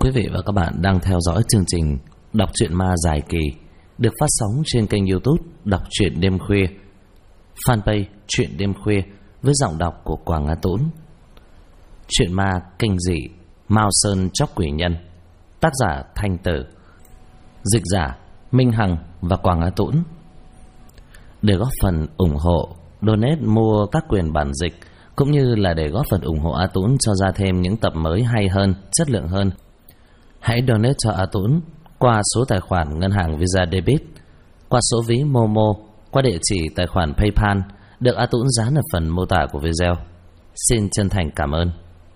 Quý vị và các bạn đang theo dõi chương trình Đọc truyện ma dài kỳ được phát sóng trên kênh YouTube Đọc truyện đêm khuya, fanpage Truyện đêm khuya với giọng đọc của Quảng Á Tũng. Truyện ma kinh dị Mao Sơn Chóc Quỷ Nhân, tác giả Thanh Tử, dịch giả Minh Hằng và Quảng Á Tũng. Để góp phần ủng hộ, donate mua các quyền bản dịch cũng như là để góp phần ủng hộ A Tũng cho ra thêm những tập mới hay hơn, chất lượng hơn, hãy donate cho A Tũng qua số tài khoản ngân hàng Visa Debit, qua số ví Momo, qua địa chỉ tài khoản PayPal được A Tũng dán ở phần mô tả của video. Xin chân thành cảm ơn.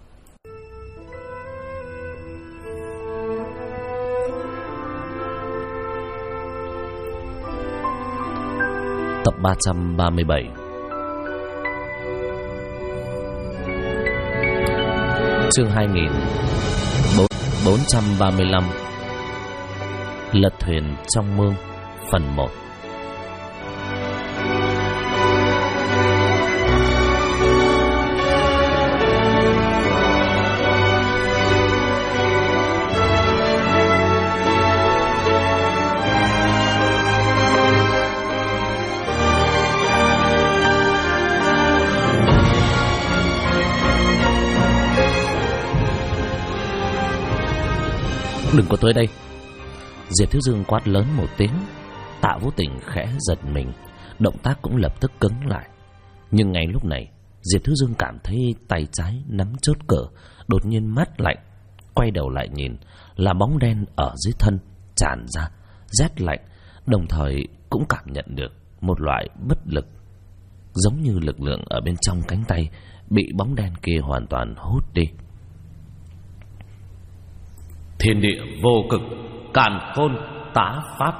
Tập 337. Chương 2435. Lật thuyền trong mương, phần 1. Đừng có tới đây. Diệp Thiếu Dương quát lớn một tiếng. Tạ Vũ Tình khẽ giật mình, động tác cũng lập tức cứng lại. Nhưng ngay lúc này, Diệp Thiếu Dương cảm thấy tay trái nắm chốt cửa, đột nhiên mát lạnh. Quay đầu lại nhìn, là bóng đen ở dưới thân tràn ra, rét lạnh. Đồng thời cũng cảm nhận được một loại bất lực, giống như lực lượng ở bên trong cánh tay bị bóng đen kia hoàn toàn hút đi. Thiên địa vô cực, càn khôn tá pháp.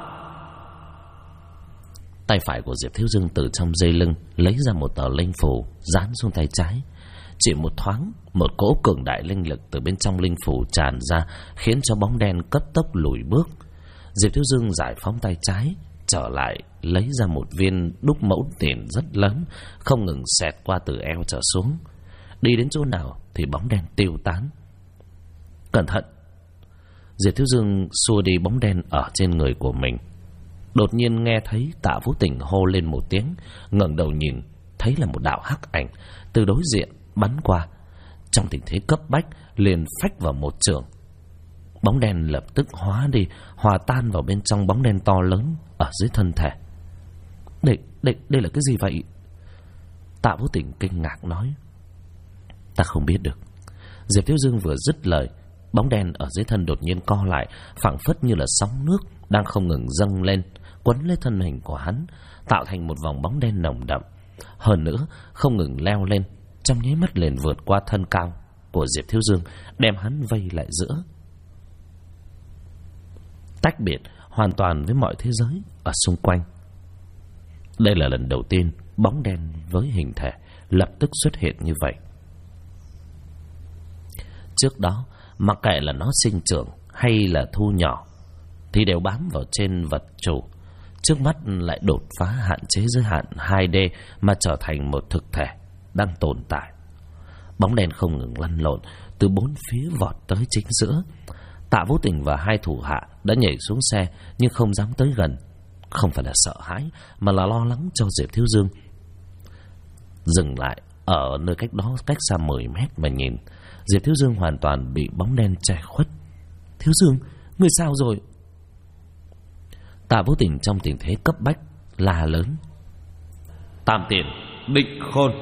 Tay phải của Diệp Thiếu Dương từ trong dây lưng lấy ra một tờ linh phù dán xuống tay trái. Chỉ một thoáng, một cỗ cường đại linh lực từ bên trong linh phù tràn ra, khiến cho bóng đen cấp tốc lùi bước. Diệp Thiếu Dương giải phóng tay trái, trở lại lấy ra một viên đúc mẫu tiền rất lớn, không ngừng xẹt qua từ eo trở xuống. Đi đến chỗ nào thì bóng đen tiêu tán. Cẩn thận! Diệp Thiếu Dương xua đi bóng đen ở trên người của mình. Đột nhiên nghe thấy Tạ Vũ Tình hô lên một tiếng, ngẩng đầu nhìn, thấy là một đạo hắc ảnh từ đối diện bắn qua. Trong tình thế cấp bách, liền phách vào một chưởng. Bóng đen lập tức hóa đi, hòa tan vào bên trong bóng đen to lớn ở dưới thân thể. Đây là cái gì vậy? Tạ Vũ Tình kinh ngạc nói. Ta không biết được. Diệp Thiếu Dương vừa dứt lời, bóng đen ở dưới thân đột nhiên co lại, phảng phất như là sóng nước đang không ngừng dâng lên, quấn lấy thân hình của hắn, tạo thành một vòng bóng đen nồng đậm. Hơn nữa, không ngừng leo lên, trong nháy mắt liền vượt qua thân cao của Diệp Thiếu Dương, đem hắn vây lại giữa, tách biệt hoàn toàn với mọi thế giới ở xung quanh. Đây là lần đầu tiên bóng đen với hình thể lập tức xuất hiện như vậy. Trước đó, mặc kệ là nó sinh trưởng hay là thu nhỏ thì đều bám vào trên vật chủ. Trước mắt lại đột phá hạn chế giới hạn 2D mà trở thành một thực thể đang tồn tại. Bóng đen không ngừng lăn lộn, từ bốn phía vọt tới chính giữa. Tạ Vũ Tình và hai thủ hạ đã nhảy xuống xe nhưng không dám tới gần. Không phải là sợ hãi mà là lo lắng cho Diệp Thiếu Dương. Dừng lại ở nơi cách đó cách xa 10 mét mà nhìn. Diệp Thiếu Dương hoàn toàn bị bóng đen che khuất. Thiếu Dương, người sao rồi? Tạ Vũ Tình trong tình thế cấp bách la lớn. Tam tiền, định khôn.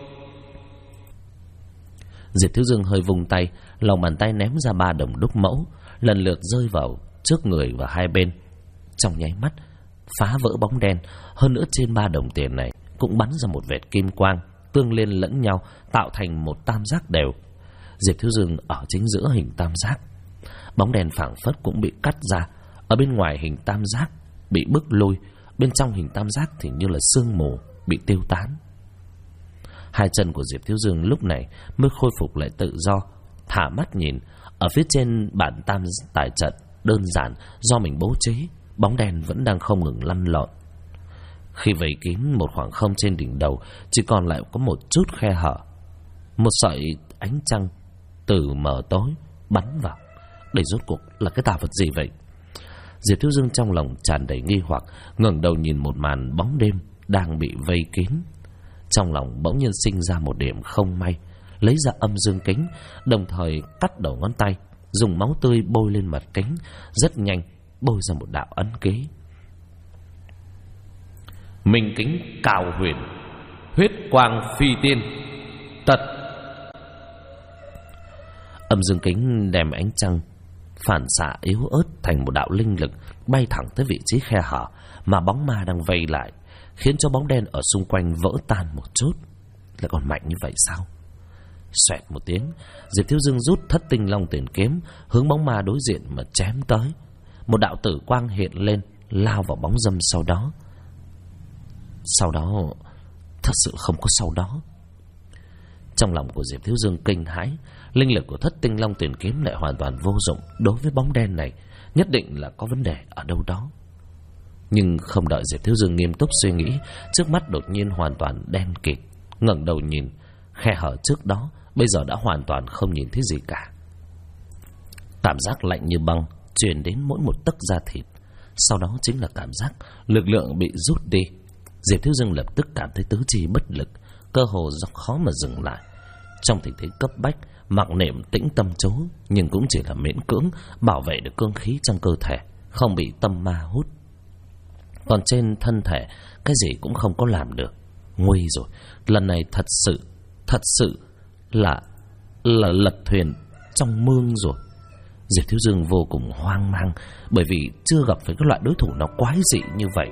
Diệp Thiếu Dương hơi vùng tay, lòng bàn tay ném ra 3 đồng đúc mẫu, lần lượt rơi vào trước người và hai bên. Trong nháy mắt phá vỡ bóng đen. Hơn nữa trên 3 đồng tiền này cũng bắn ra một vệt kim quang, tương liên lẫn nhau tạo thành một tam giác đều. Diệp Thiếu Dương ở chính giữa hình tam giác. Bóng đèn phảng phất cũng bị cắt ra. Ở bên ngoài hình tam giác bị bức lui, bên trong hình tam giác thì như là sương mù bị tiêu tán. Hai chân của Diệp Thiếu Dương lúc này mới khôi phục lại tự do. Thả mắt nhìn, ở phía trên bản tam tài trận đơn giản do mình bố trí, bóng đèn vẫn đang không ngừng lăn lộn. Khi vây kín một khoảng không trên đỉnh đầu, chỉ còn lại có một chút khe hở. Một sợi ánh trăng từ mờ tối bắn vào, Đây rốt cuộc là cái tà vật gì vậy? Diệp Thiếu Dương trong lòng tràn đầy nghi hoặc, ngẩng đầu nhìn một màn bóng đêm đang bị vây kín. Trong lòng bỗng nhiên sinh ra một điểm không may, lấy ra âm dương kính, đồng thời cắt đầu ngón tay, dùng máu tươi bôi lên mặt kính, rất nhanh bôi ra một đạo ấn ký. Minh kính cao huyền, huyết quang phi tiên, tật. Âm dương kính đem ánh trăng phản xạ yếu ớt thành một đạo linh lực bay thẳng tới vị trí khe hở mà bóng ma đang vây lại, khiến cho bóng đen ở xung quanh vỡ tan một chút. Lại còn mạnh như vậy sao? Xoẹt một tiếng, Diệp Thiếu Dương rút Thất Tinh Long Tiền kiếm hướng bóng ma đối diện mà chém tới. Một đạo tử quang hiện lên, lao vào bóng dâm sau đó. Sau đó, thật sự không có sau đó. Trong lòng của Diệp Thiếu Dương kinh hãi, linh lực của Thất Tinh Long Tiền kiếm lại hoàn toàn vô dụng đối với bóng đen này, nhất định là có vấn đề ở đâu đó. Nhưng không đợi Diệp Thiếu Dương nghiêm túc suy nghĩ, trước mắt đột nhiên hoàn toàn đen kịt. Ngẩng đầu nhìn, khe hở trước đó bây giờ đã hoàn toàn không nhìn thấy gì cả. Cảm giác lạnh như băng truyền đến mỗi một tấc da thịt. Sau đó chính là cảm giác lực lượng bị rút đi. Diệp Thiếu Dương lập tức cảm thấy tứ chi bất lực, cơ hồ khó mà dừng lại. Trong tình thế cấp bách, mặc niệm tĩnh tâm chú, nhưng cũng chỉ là miễn cưỡng bảo vệ được cương khí trong cơ thể, không bị tâm ma hút. Còn trên thân thể, cái gì cũng không có làm được. Nguy rồi, lần này thật sự là lật thuyền trong mương rồi. Diệp Thiếu Dương vô cùng hoang mang, bởi vì chưa gặp phải các loại đối thủ nào quái dị như vậy.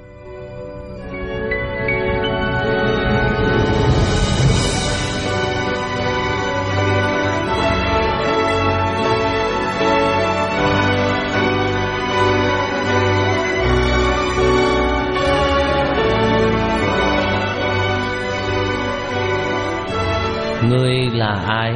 Ngươi là ai?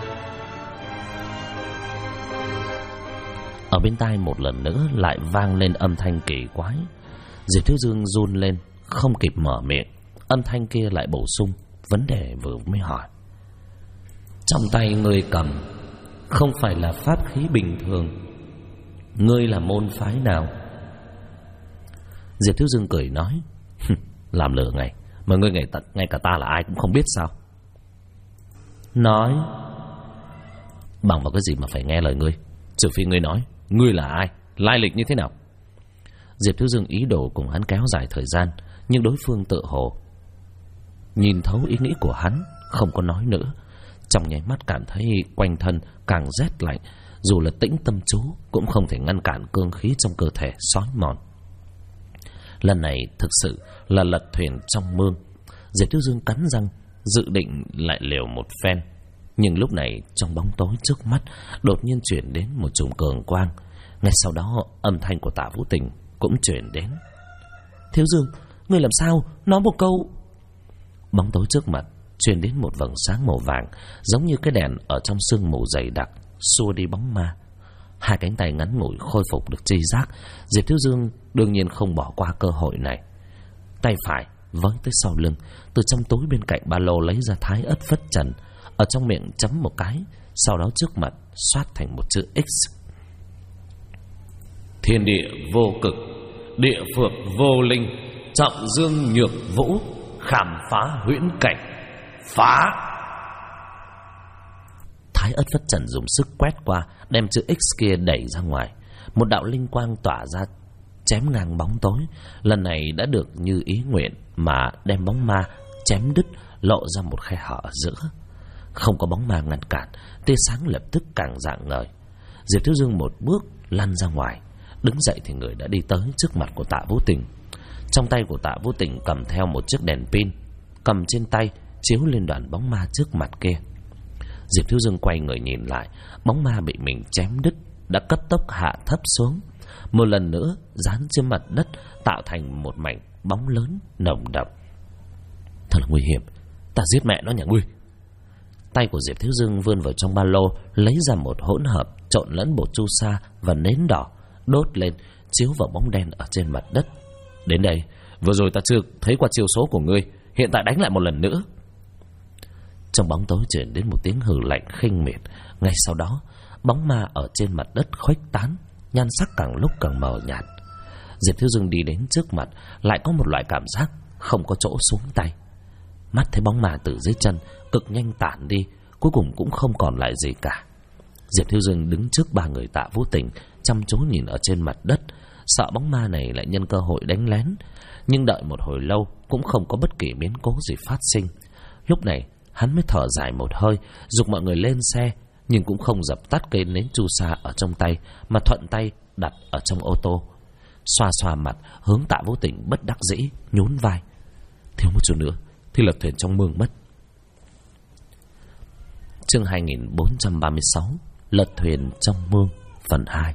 Ở bên tai một lần nữa lại vang lên âm thanh kỳ quái. Diệp Thiếu Dương run lên, không kịp mở miệng, âm thanh kia lại bổ sung vấn đề vừa mới hỏi. Trong tay ngươi cầm không phải là pháp khí bình thường, ngươi là môn phái nào? Diệp Thiếu Dương cười nói, làm lừa ngay mà ngươi ngay cả ta là ai cũng không biết sao? Nói. Bằng vào cái gì mà phải nghe lời ngươi? Trừ phi ngươi nói ngươi là ai, lai lịch như thế nào. Diệp Thiếu Dương ý đồ cùng hắn kéo dài thời gian, nhưng đối phương tự hồ nhìn thấu ý nghĩ của hắn, không có nói nữa. Trong nháy mắt cảm thấy quanh thân càng rét lạnh, dù là tĩnh tâm chú cũng không thể ngăn cản cương khí trong cơ thể xói mòn. Lần này thực sự là lật thuyền trong mương. Diệp Thiếu Dương cắn răng, dự định lại liều một phen. Nhưng lúc này trong bóng tối trước mắt đột nhiên chuyển đến một chùm cường quang. Ngay sau đó âm thanh của Tạ Vũ Tình cũng chuyển đến. Thiếu Dương, ngươi làm sao? Nói một câu. Bóng tối trước mặt truyền đến một vầng sáng màu vàng, giống như cái đèn ở trong sương mù dày đặc, xua đi bóng ma. Hai cánh tay ngắn ngủi khôi phục được tri giác. Diệp Thiếu Dương đương nhiên không bỏ qua cơ hội này. Tay phải với tới sau lưng, từ trong túi bên cạnh ba lô lấy ra Thái Ất Phất Trần, ở trong miệng chấm một cái, sau đó trước mặt xoát thành một chữ X. Thiên địa vô cực, địa phược vô linh, trọng dương nhược vũ, khám phá huyễn cảnh, phá. Thái Ất Phất Trần dùng sức quét qua, đem chữ X kia đẩy ra ngoài. Một đạo linh quang tỏa ra, chém ngang bóng tối. Lần này đã được như ý nguyện, mà đem bóng ma chém đứt, lộ ra một khe hở ở giữa. Không có bóng ma ngăn cản, tia sáng lập tức càng rạng ngời. Diệp Thiếu Dương một bước lăn ra ngoài, đứng dậy thì người đã đi tới trước mặt của Tạ Vũ Tình. Trong tay của Tạ Vũ Tình cầm theo một chiếc đèn pin, cầm trên tay chiếu lên đoàn bóng ma trước mặt kia. Diệp Thiếu Dương quay người nhìn lại, bóng ma bị mình chém đứt đã cấp tốc hạ thấp xuống, một lần nữa dán trên mặt đất, tạo thành một mảnh bóng lớn nồng đậm. Thật là nguy hiểm, ta giết mẹ nó nhà ngươi. Tay của Diệp Thiếu Dương vươn vào trong ba lô, lấy ra một hỗn hợp trộn lẫn bột chu sa và nến đỏ, đốt lên, chiếu vào bóng đen ở trên mặt đất. Đến đây, vừa rồi ta chưa thấy qua chiêu số của ngươi, hiện tại đánh lại một lần nữa. Trong bóng tối truyền đến một tiếng hừ lạnh khinh miệt. Ngay sau đó, bóng ma ở trên mặt đất khuếch tán, nhan sắc càng lúc càng mờ nhạt. Diệp Thiếu Dương đi đến trước mặt, lại có một loại cảm giác không có chỗ xuống tay. Mắt thấy bóng ma từ dưới chân cực nhanh tản đi, cuối cùng cũng không còn lại gì cả. Diệp Thiếu Dương đứng trước ba người Tạ Vũ Tình, chăm chú nhìn ở trên mặt đất, sợ bóng ma này lại nhân cơ hội đánh lén. Nhưng đợi một hồi lâu cũng không có bất kỳ biến cố gì phát sinh. Lúc này hắn mới thở dài một hơi, giục mọi người lên xe, nhưng cũng không dập tắt cây nến chu sa ở trong tay, mà thuận tay đặt ở trong ô tô. Xoa xoa mặt, hướng Tạ Vũ Tình bất đắc dĩ nhún vai. Thiếu một chút nữa thì lật thuyền trong mương mất. Chương 2436, lật thuyền trong mương, phần 2.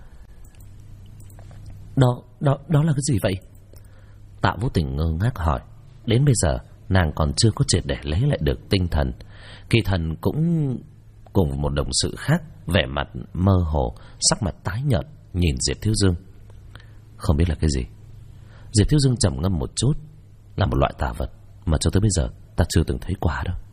Đó là cái gì vậy? Tạ Vũ Tình ngơ ngác hỏi. Đến bây giờ nàng còn chưa có triệt để lấy lại được tinh thần. Kỳ Thần cũng cùng một đồng sự khác, vẻ mặt mơ hồ, sắc mặt tái nhợt, nhìn Diệp Thiếu Dương. Không biết là cái gì. Diệp Thiếu Dương trầm ngâm một chút. Là một loại tà vật mà cho tới bây giờ ta chưa từng thấy qua đâu.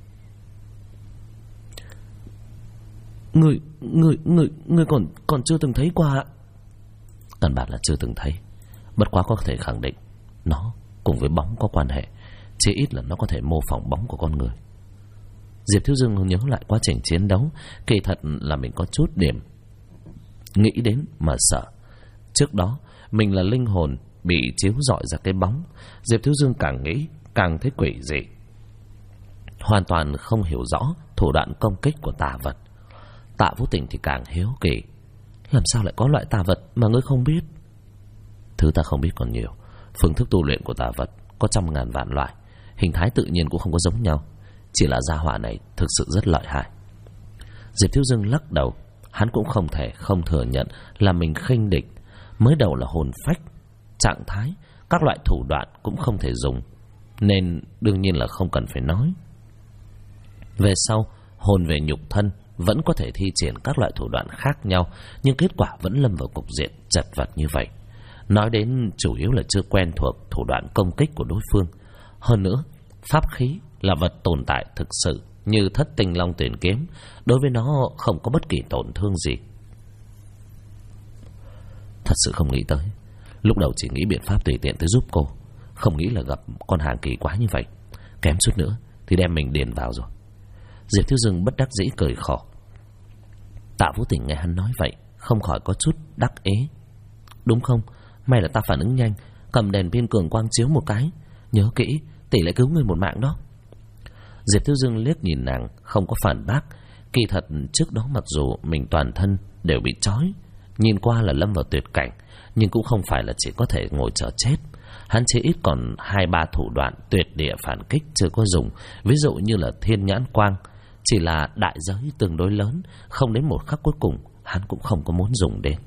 Người còn chưa từng thấy qua? Căn bản là chưa từng thấy. Bất quá có thể khẳng định nó cùng với bóng có quan hệ. Chỉ ít là nó có thể mô phỏng bóng của con người. Diệp Thiếu Dương nhớ lại quá trình chiến đấu. Kỳ thật là mình có chút điểm nghĩ đến mà sợ. Trước đó mình là linh hồn bị chiếu rọi ra cái bóng. Diệp Thiếu Dương càng nghĩ càng thấy quỷ dị, hoàn toàn không hiểu rõ thủ đoạn công kích của tà vật. Tạ Vũ Tình thì càng hiếu kỳ. Làm sao lại có loại tà vật mà ngươi không biết? Thứ ta không biết còn nhiều. Phương thức tu luyện của tà vật có trăm ngàn vạn loại, hình thái tự nhiên cũng không có giống nhau. Chỉ là gia hỏa này thực sự rất lợi hại. Diệp Thiếu Dương lắc đầu. Hắn cũng không thể không thừa nhận là mình khinh địch. Mới đầu là hồn phách, trạng thái, các loại thủ đoạn cũng không thể dùng, nên đương nhiên là không cần phải nói. Về sau, hồn về nhục thân vẫn có thể thi triển các loại thủ đoạn khác nhau, nhưng kết quả vẫn lâm vào cục diện chật vật như vậy. Nói đến chủ yếu là chưa quen thuộc thủ đoạn công kích của đối phương. Hơn nữa, pháp khí là vật tồn tại thực sự như Thất Tinh Long Tuyển Kiếm, đối với nó không có bất kỳ tổn thương gì. Thật sự không nghĩ tới. Lúc đầu chỉ nghĩ biện pháp tùy tiện tới giúp cô, không nghĩ là gặp con hàng kỳ quá như vậy. Kém chút nữa thì đem mình điền vào rồi. Diệp Thiếu Dương bất đắc dĩ cười khổ. Tạ Vũ Tình nghe hắn nói vậy không khỏi có chút đắc ý. Đúng không? May là ta phản ứng nhanh, cầm đèn pin cường quang chiếu một cái. Nhớ kỹ, tỷ lệ cứu người một mạng đó. Diệp Thiếu Dương liếc nhìn nàng, không có phản bác. Kỳ thật trước đó mặc dù mình toàn thân đều bị trói, nhìn qua là lâm vào tuyệt cảnh, nhưng cũng không phải là chỉ có thể ngồi chờ chết. Hắn chỉ ít còn 2-3 thủ đoạn tuyệt địa phản kích chưa có dùng. Ví dụ như là thiên nhãn quang, chỉ là đại giới tương đối lớn, không đến một khắc cuối cùng hắn cũng không có muốn dùng đến.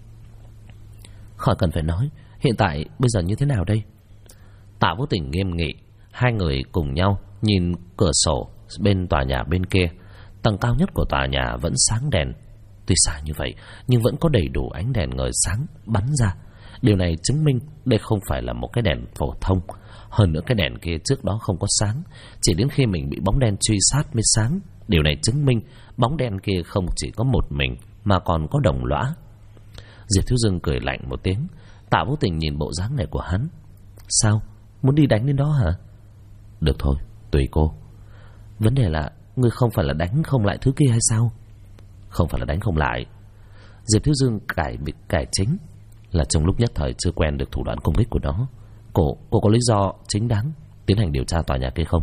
Khỏi cần phải nói, hiện tại bây giờ như thế nào đây? Tạ Vũ Tình nghiêm nghị. Hai người cùng nhau nhìn cửa sổ bên tòa nhà bên kia. Tầng cao nhất của tòa nhà vẫn sáng đèn. Tuy xa như vậy nhưng vẫn có đầy đủ ánh đèn ngời sáng bắn ra. Điều này chứng minh đây không phải là một cái đèn phổ thông. Hơn nữa cái đèn kia trước đó không có sáng, chỉ đến khi mình bị bóng đen truy sát mới sáng. Điều này chứng minh bóng đen kia không chỉ có một mình mà còn có đồng lõa. Diệp Thiếu Dương cười lạnh một tiếng. Tạ Vũ Tình nhìn bộ dáng này của hắn. Sao? Muốn đi đánh đến đó hả? Được thôi, tùy cô. Vấn đề là ngươi không phải là đánh không lại thứ kia hay sao? Không phải là đánh không lại. Diệp Thiếu Dương cải chính là trong lúc nhất thời chưa quen được thủ đoạn công kích của nó. Cô có lý do chính đáng tiến hành điều tra tòa nhà kia không?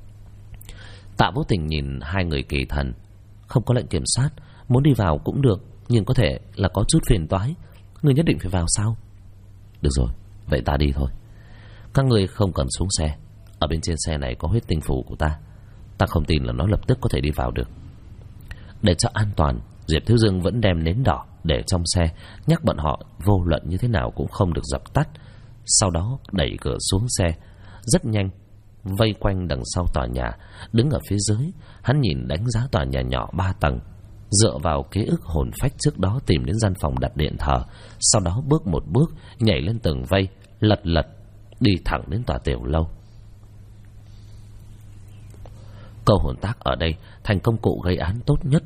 Tạ Vũ Tình nhìn hai người Kỳ Thần. Không có lệnh kiểm soát, muốn đi vào cũng được, nhưng có thể là có chút phiền toái. Ngươi nhất định phải vào sao? Được rồi, vậy ta đi thôi. Các ngươi không cần xuống xe. Ở bên trên xe này có huyết tinh phù của ta. Ta không tin là nó lập tức có thể đi vào được. Để cho an toàn, Diệp Thiếu Dương vẫn đem nến đỏ để trong xe, nhắc bọn họ vô luận như thế nào cũng không được dập tắt. Sau đó đẩy cửa xuống xe. Rất nhanh vây quanh đằng sau tòa nhà. Đứng ở phía dưới, hắn nhìn đánh giá tòa nhà nhỏ 3 tầng. Dựa vào ký ức hồn phách trước đó tìm đến gian phòng đặt điện thờ. Sau đó bước một bước nhảy lên tường vây, lật đi thẳng đến tòa tiểu lâu. Câu hồn tác ở đây thành công cụ gây án tốt nhất.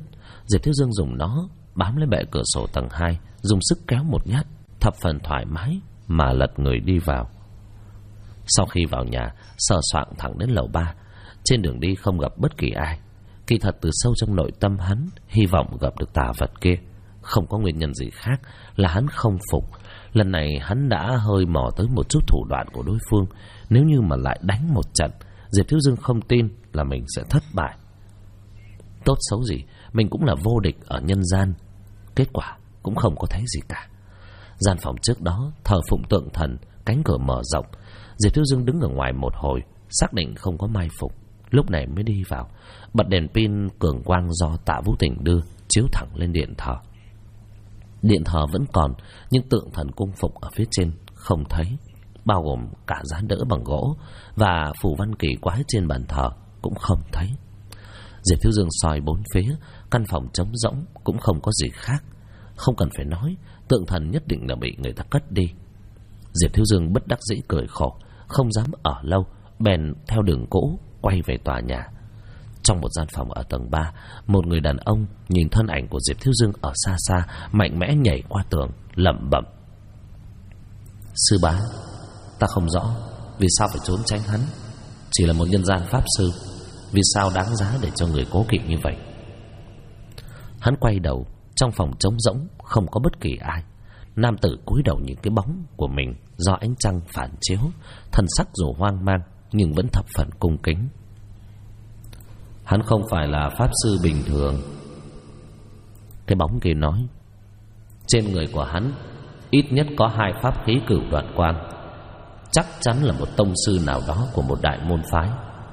Diệp Thiếu Dương dùng nó bám lấy bệ cửa sổ tầng 2, dùng sức kéo một nhát, thập phần thoải mái mà lật người đi vào. Sau khi vào nhà, sờ soạng thẳng đến lầu 3. Trên đường đi không gặp bất kỳ ai. Kỳ thật từ sâu trong nội tâm hắn hy vọng gặp được tà vật kia. Không có nguyên nhân gì khác, là hắn không phục. Lần này hắn đã hơi mò tới một chút thủ đoạn của đối phương. Nếu như mà lại đánh một trận, Diệp Thiếu Dương không tin là mình sẽ thất bại. Tốt xấu gì mình cũng là vô địch ở nhân gian. Kết quả cũng không có thấy gì cả. Gian phòng trước đó thờ phụng tượng thần, cánh cửa mở rộng. Diệp Thiếu Dương đứng ở ngoài một hồi, xác định không có mai phục, lúc này mới đi vào, bật đèn pin cường quang do Tạ Vũ Tình đưa chiếu thẳng lên điện thờ. Điện thờ vẫn còn, nhưng tượng thần cung phục ở phía trên không thấy, bao gồm cả giá đỡ bằng gỗ và phù văn kỳ quái trên bàn thờ cũng không thấy. Diệp Thiếu Dương soi bốn phía, căn phòng trống rỗng, cũng không có gì khác. Không cần phải nói, tượng thần nhất định là bị người ta cất đi. Diệp Thiếu Dương bất đắc dĩ cười khổ, không dám ở lâu, bèn theo đường cũ quay về tòa nhà. Trong một gian phòng ở tầng 3, một người đàn ông nhìn thân ảnh của Diệp Thiếu Dương ở xa xa, mạnh mẽ nhảy qua tường, lẩm bẩm: sư bá, ta không rõ vì sao phải trốn tránh hắn. Chỉ là một nhân gian pháp sư, vì sao đáng giá để cho người cố kỵ như vậy? Hắn quay đầu, trong phòng trống rỗng, không có bất kỳ ai. Nam tử cúi đầu nhìn cái bóng của mình do ánh trăng phản chiếu, thần sắc dù hoang mang nhưng vẫn thập phần cung kính. Hắn không phải là pháp sư bình thường. Cái bóng kia nói. Trên người của hắn ít nhất có 2 pháp khí cửu đoạn quang, chắc chắn là một tông sư nào đó của một đại môn phái.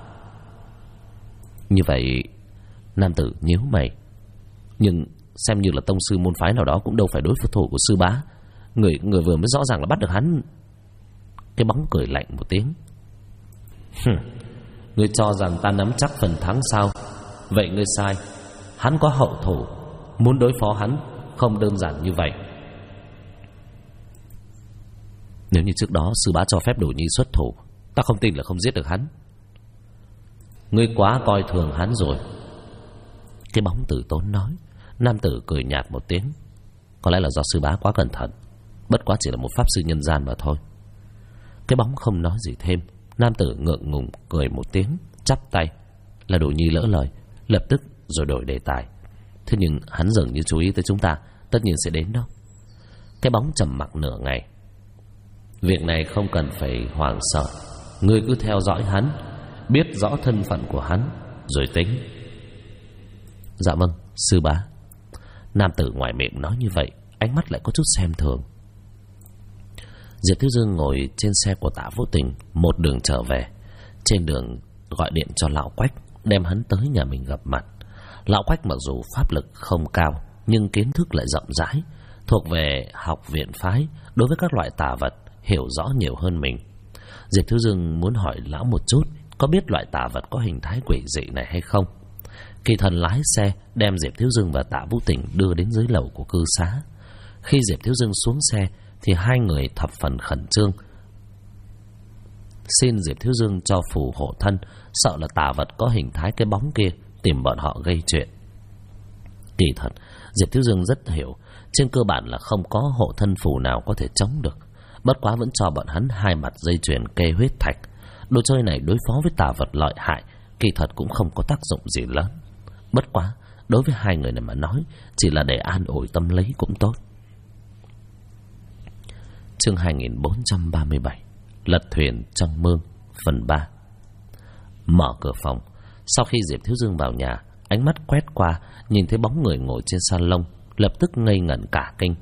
Như vậy, nam tử nhíu mày. Nhưng xem như là tông sư môn phái nào đó cũng đâu phải đối thủ của sư bá. Người vừa mới rõ ràng là bắt được hắn. Cái bóng cười lạnh một tiếng. Ngươi cho rằng ta nắm chắc phần thắng sao? Vậy ngươi sai. Hắn có hậu thủ, muốn đối phó hắn không đơn giản như vậy. Nếu như trước đó sư bá cho phép Đồ Nhi xuất thủ, ta không tin là không giết được hắn. Ngươi quá coi thường hắn rồi. Cái bóng tử tốn nói. Nam tử cười nhạt một tiếng. Có lẽ là do sư bá quá cẩn thận, bất quá chỉ là một pháp sư nhân gian mà thôi. Cái bóng không nói gì thêm. Nam tử ngượng ngùng cười một tiếng, chắp tay. Là Đồ Nhi lỡ lời, lập tức rồi đổi đề tài. Thế nhưng hắn dường như chú ý tới chúng ta, tất nhiên sẽ đến đâu. Cái bóng trầm mặc nửa ngày. Việc này không cần phải hoảng sợ. Ngươi cứ theo dõi hắn, biết rõ thân phận của hắn rồi tính. Dạ vâng, sư bá. Nam tử ngoài miệng nói như vậy, ánh mắt lại có chút xem thường. Diệp Thiếu Dương ngồi trên xe của Tạ Vũ Tình, một đường trở về. Trên đường gọi điện cho lão Quách, đem hắn tới nhà mình gặp mặt. Lão Quách mặc dù pháp lực không cao, nhưng kiến thức lại rộng rãi, thuộc về học viện phái, đối với các loại tà vật hiểu rõ nhiều hơn mình. Diệp Thiếu Dương muốn hỏi lão một chút, có biết loại tà vật có hình thái quỷ dị này hay không. Kỳ thần lái xe đem Diệp Thiếu Dương và Tạ Vũ Tình đưa đến dưới lầu của cư xá. Khi Diệp Thiếu Dương xuống xe thì hai người thập phần khẩn trương, xin Diệp Thiếu Dương cho phù hộ thân, sợ là tà vật có hình thái cái bóng kia tìm bọn họ gây chuyện. Kỳ thật Diệp Thiếu Dương rất hiểu, trên cơ bản là không có hộ thân phù nào có thể chống được. Bất quá vẫn cho bọn hắn 2 mặt dây chuyền kê huyết thạch. Đồ chơi này đối phó với tà vật lợi hại, kỳ thật cũng không có tác dụng gì lớn. Bất quá đối với hai người này mà nói, chỉ là để an ủi tâm lý cũng tốt. Chương 2437 Lật thuyền trong mương, phần 3. Mở cửa phòng. Sau khi Diệp Thiếu Dương vào nhà, ánh mắt quét qua, nhìn thấy bóng người ngồi trên salon, lập tức ngây ngẩn cả kinh.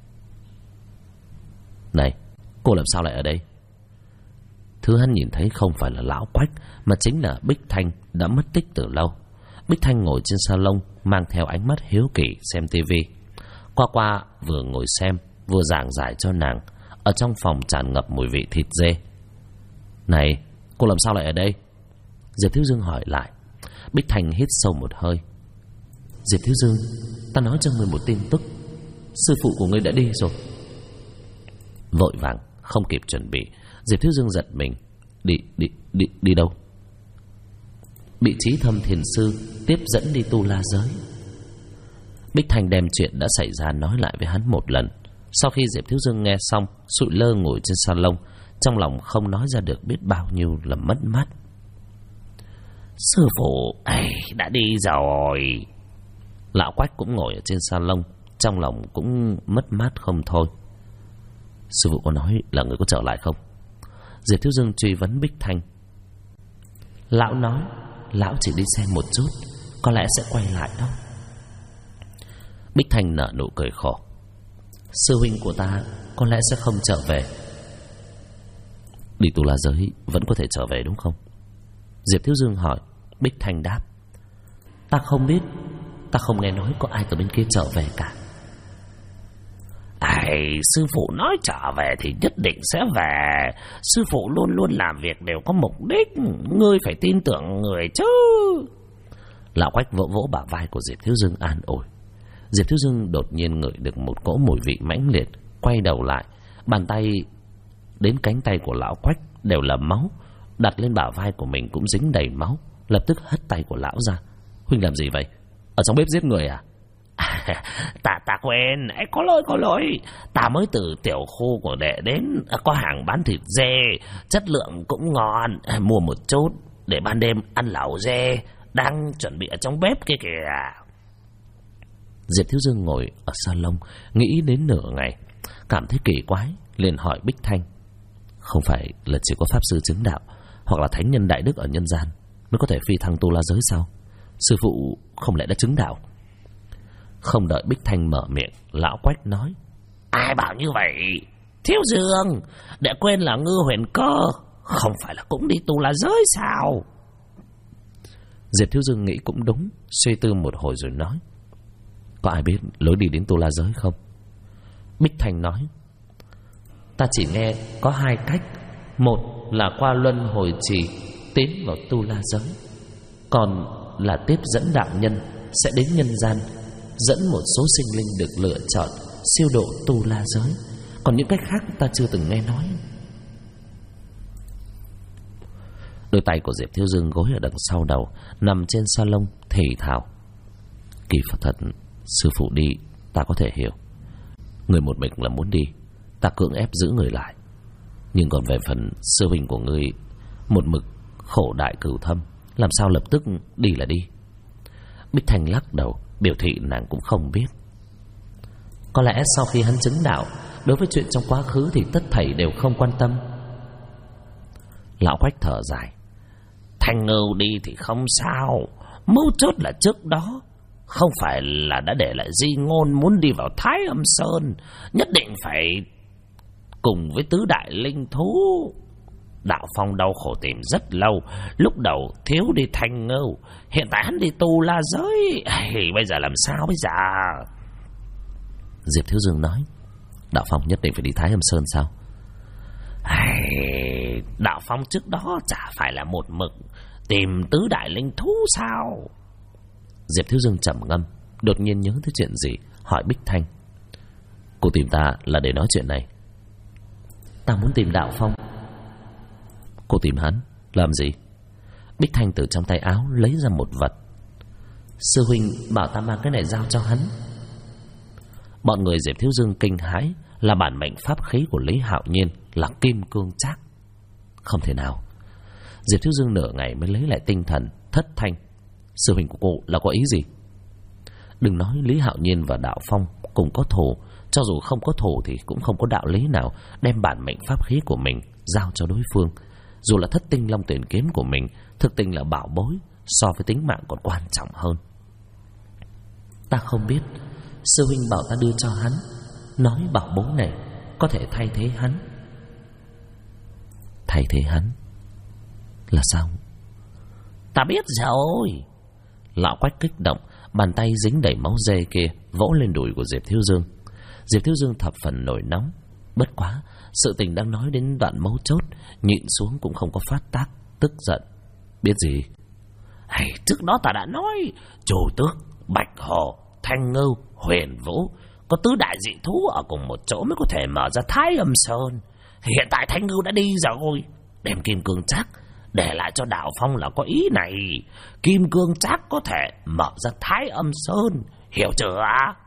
Này, cô làm sao lại ở đây? Thứ hắn nhìn thấy không phải là lão Quách, mà chính là Bích Thanh đã mất tích từ lâu. Bích Thanh ngồi trên salon, mang theo ánh mắt hiếu kỳ xem tivi. Qua vừa ngồi xem, vừa giảng giải cho nàng. Ở trong phòng tràn ngập mùi vị thịt dê. Này, cô làm sao lại ở đây? Diệp Thiếu Dương hỏi lại. Bích Thanh hít sâu một hơi. Diệp Thiếu Dương, ta nói cho ngươi một tin tức. Sư phụ của ngươi đã đi rồi. Vội vàng, không kịp chuẩn bị, Diệp Thiếu Dương giật mình. Đi đâu? Bị Chí Thâm thiền sư tiếp dẫn đi tu la giới. Bích Thanh đem chuyện đã xảy ra nói lại với hắn một lần. Sau khi Diệp Thiếu Dương nghe xong, sụi lơ ngồi trên salon, trong lòng không nói ra được biết bao nhiêu là mất mát. Sư phụ đã đi rồi. Lão Quách cũng ngồi ở trên salon, trong lòng cũng mất mát không thôi. Sư phụ có nói là người có trở lại không? Diệp Thiếu Dương truy vấn Bích Thanh. Lão nói lão chỉ đi xem một chút, có lẽ sẽ quay lại đâu. Bích Thanh nở nụ cười khổ. Sư huynh của ta có lẽ sẽ không trở về. Đi Tu La Giới vẫn có thể trở về đúng không? Diệp Thiếu Dương hỏi. Bích Thanh đáp. Ta không biết, ta không nghe nói có ai từ bên kia trở về cả. Sư phụ nói trở về thì nhất định sẽ về. Sư phụ luôn luôn làm việc đều có mục đích, ngươi phải tin tưởng người chứ. Lão Quách vỗ vỗ bả vai của Diệp Thiếu Dương an ủi. Diệp Thiếu Dương đột nhiên ngửi được một cỗ mùi vị mãnh liệt, quay đầu lại, bàn tay đến cánh tay của lão Quách đều là máu, đặt lên bả vai của mình cũng dính đầy máu, lập tức hất tay của lão ra. Huynh làm gì vậy? Ở trong bếp giết người à? Ta quên, có lỗi. Ta mới từ tiểu khu của đệ đến, có hàng bán thịt dê, chất lượng cũng ngon, mua một chút để ban đêm ăn lẩu dê, đang chuẩn bị ở trong bếp kia kìa. Diệp Thiếu Dương ngồi ở salon, nghĩ đến nửa ngày, cảm thấy kỳ quái, liền hỏi Bích Thanh. Không phải là chỉ có pháp sư chứng đạo hoặc là thánh nhân đại đức ở nhân gian mới có thể phi thăng Tu La Giới sao? Sư phụ không lẽ đã chứng đạo? Không đợi Bích Thanh mở miệng, lão Quách nói. Ai bảo như vậy? Thiếu Dương, để quên là Ngư Huyền Cơ không phải là cũng đi Tu La Giới sao? Diệp Thiếu Dương nghĩ cũng đúng, suy tư một hồi rồi nói. Có ai biết lối đi đến Tu La Giới không? Bích Thanh nói. Ta chỉ nghe có hai cách. Một là qua luân hồi trì tiến vào Tu La Giới, còn là tiếp dẫn đạo nhân sẽ đến nhân gian, dẫn một số sinh linh được lựa chọn siêu độ Tu La Giới. Còn những cách khác ta chưa từng nghe nói. Đôi tay của Diệp Thiếu Dương gối ở đằng sau đầu, nằm trên salon thì thào. Kỳ Phật thật, sư phụ đi ta có thể hiểu. Người một mình là muốn đi, ta cưỡng ép giữ người lại. Nhưng còn về phần sư huynh của ngươi, một mực khổ đại cửu thâm, làm sao lập tức đi là đi? Bích Thanh lắc đầu, biểu thị nàng cũng không biết. Có lẽ sau khi hắn chứng đạo, đối với chuyện trong quá khứ thì tất thảy đều không quan tâm. Lão Quách thở dài. Thanh Ngưu đi thì không sao, mấu chốt là trước đó không phải là đã để lại di ngôn muốn đi vào Thái Âm Sơn, nhất định phải cùng với tứ đại linh thú. Đạo Phong đau khổ tìm rất lâu, lúc đầu thiếu đi Thanh Ngưu, hiện tại hắn đi Tu La Giới, bây giờ làm sao bây giờ? Diệp Thiếu Dương nói. Đạo Phong nhất định phải đi Thái Âm Sơn sao? Đạo Phong trước đó chả phải là một mực tìm tứ đại linh thú sao? Diệp Thiếu Dương trầm ngâm, đột nhiên nhớ tới chuyện gì, hỏi Bích Thanh. Cô tìm ta là để nói chuyện này? Ta muốn tìm Đạo Phong. Cô tìm hắn làm gì? Bích Thanh từ trong tay áo lấy ra một vật. Sư huynh bảo ta mang cái này giao cho hắn. Bọn người Diệp Thiếu Dương kinh hãi, là bản mệnh pháp khí của Lý Hạo Nhiên, là kim cương trác. Không thể nào. Diệp Thiếu Dương nửa ngày mới lấy lại tinh thần, thất thanh. Sư huynh của cô là có ý gì? Đừng nói Lý Hạo Nhiên và Đạo Phong cùng có thù, cho dù không có thù thì cũng không có đạo lý nào đem bản mệnh pháp khí của mình giao cho đối phương. Dù là Thất Tinh Long Tuyển kiếm của mình, thực tình là bảo bối, so với tính mạng còn quan trọng hơn. Ta không biết. Sư huynh bảo ta đưa cho hắn, nói bảo bối này có thể thay thế hắn. Thay thế hắn là sao? Ta biết rồi. Lão Quách kích động, bàn tay dính đầy máu dê kia vỗ lên đùi của Diệp Thiếu Dương. Diệp Thiếu Dương thập phần nổi nóng. Bất quá sự tình đang nói đến đoạn mấu chốt, nhịn xuống cũng không có phát tác, tức giận. Biết gì? Trước đó ta đã nói, Trù Tước, Bạch Hồ, Thanh Ngưu, Huyền Vũ có tứ đại dị thú ở cùng một chỗ mới có thể mở ra Thái Âm Sơn. Hiện tại Thanh Ngưu đã đi rồi, đem kim cương trác để lại cho Đạo Phong là có ý này. Kim cương trác có thể mở ra Thái Âm Sơn, hiểu chưa?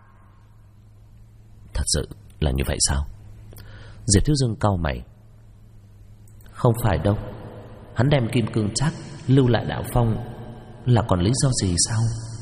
Thật sự là như vậy sao? Diệp Thiếu Dương cau mày. Không phải đâu, hắn đem kim cương trác lưu lại đạo phong là còn lý do gì sao?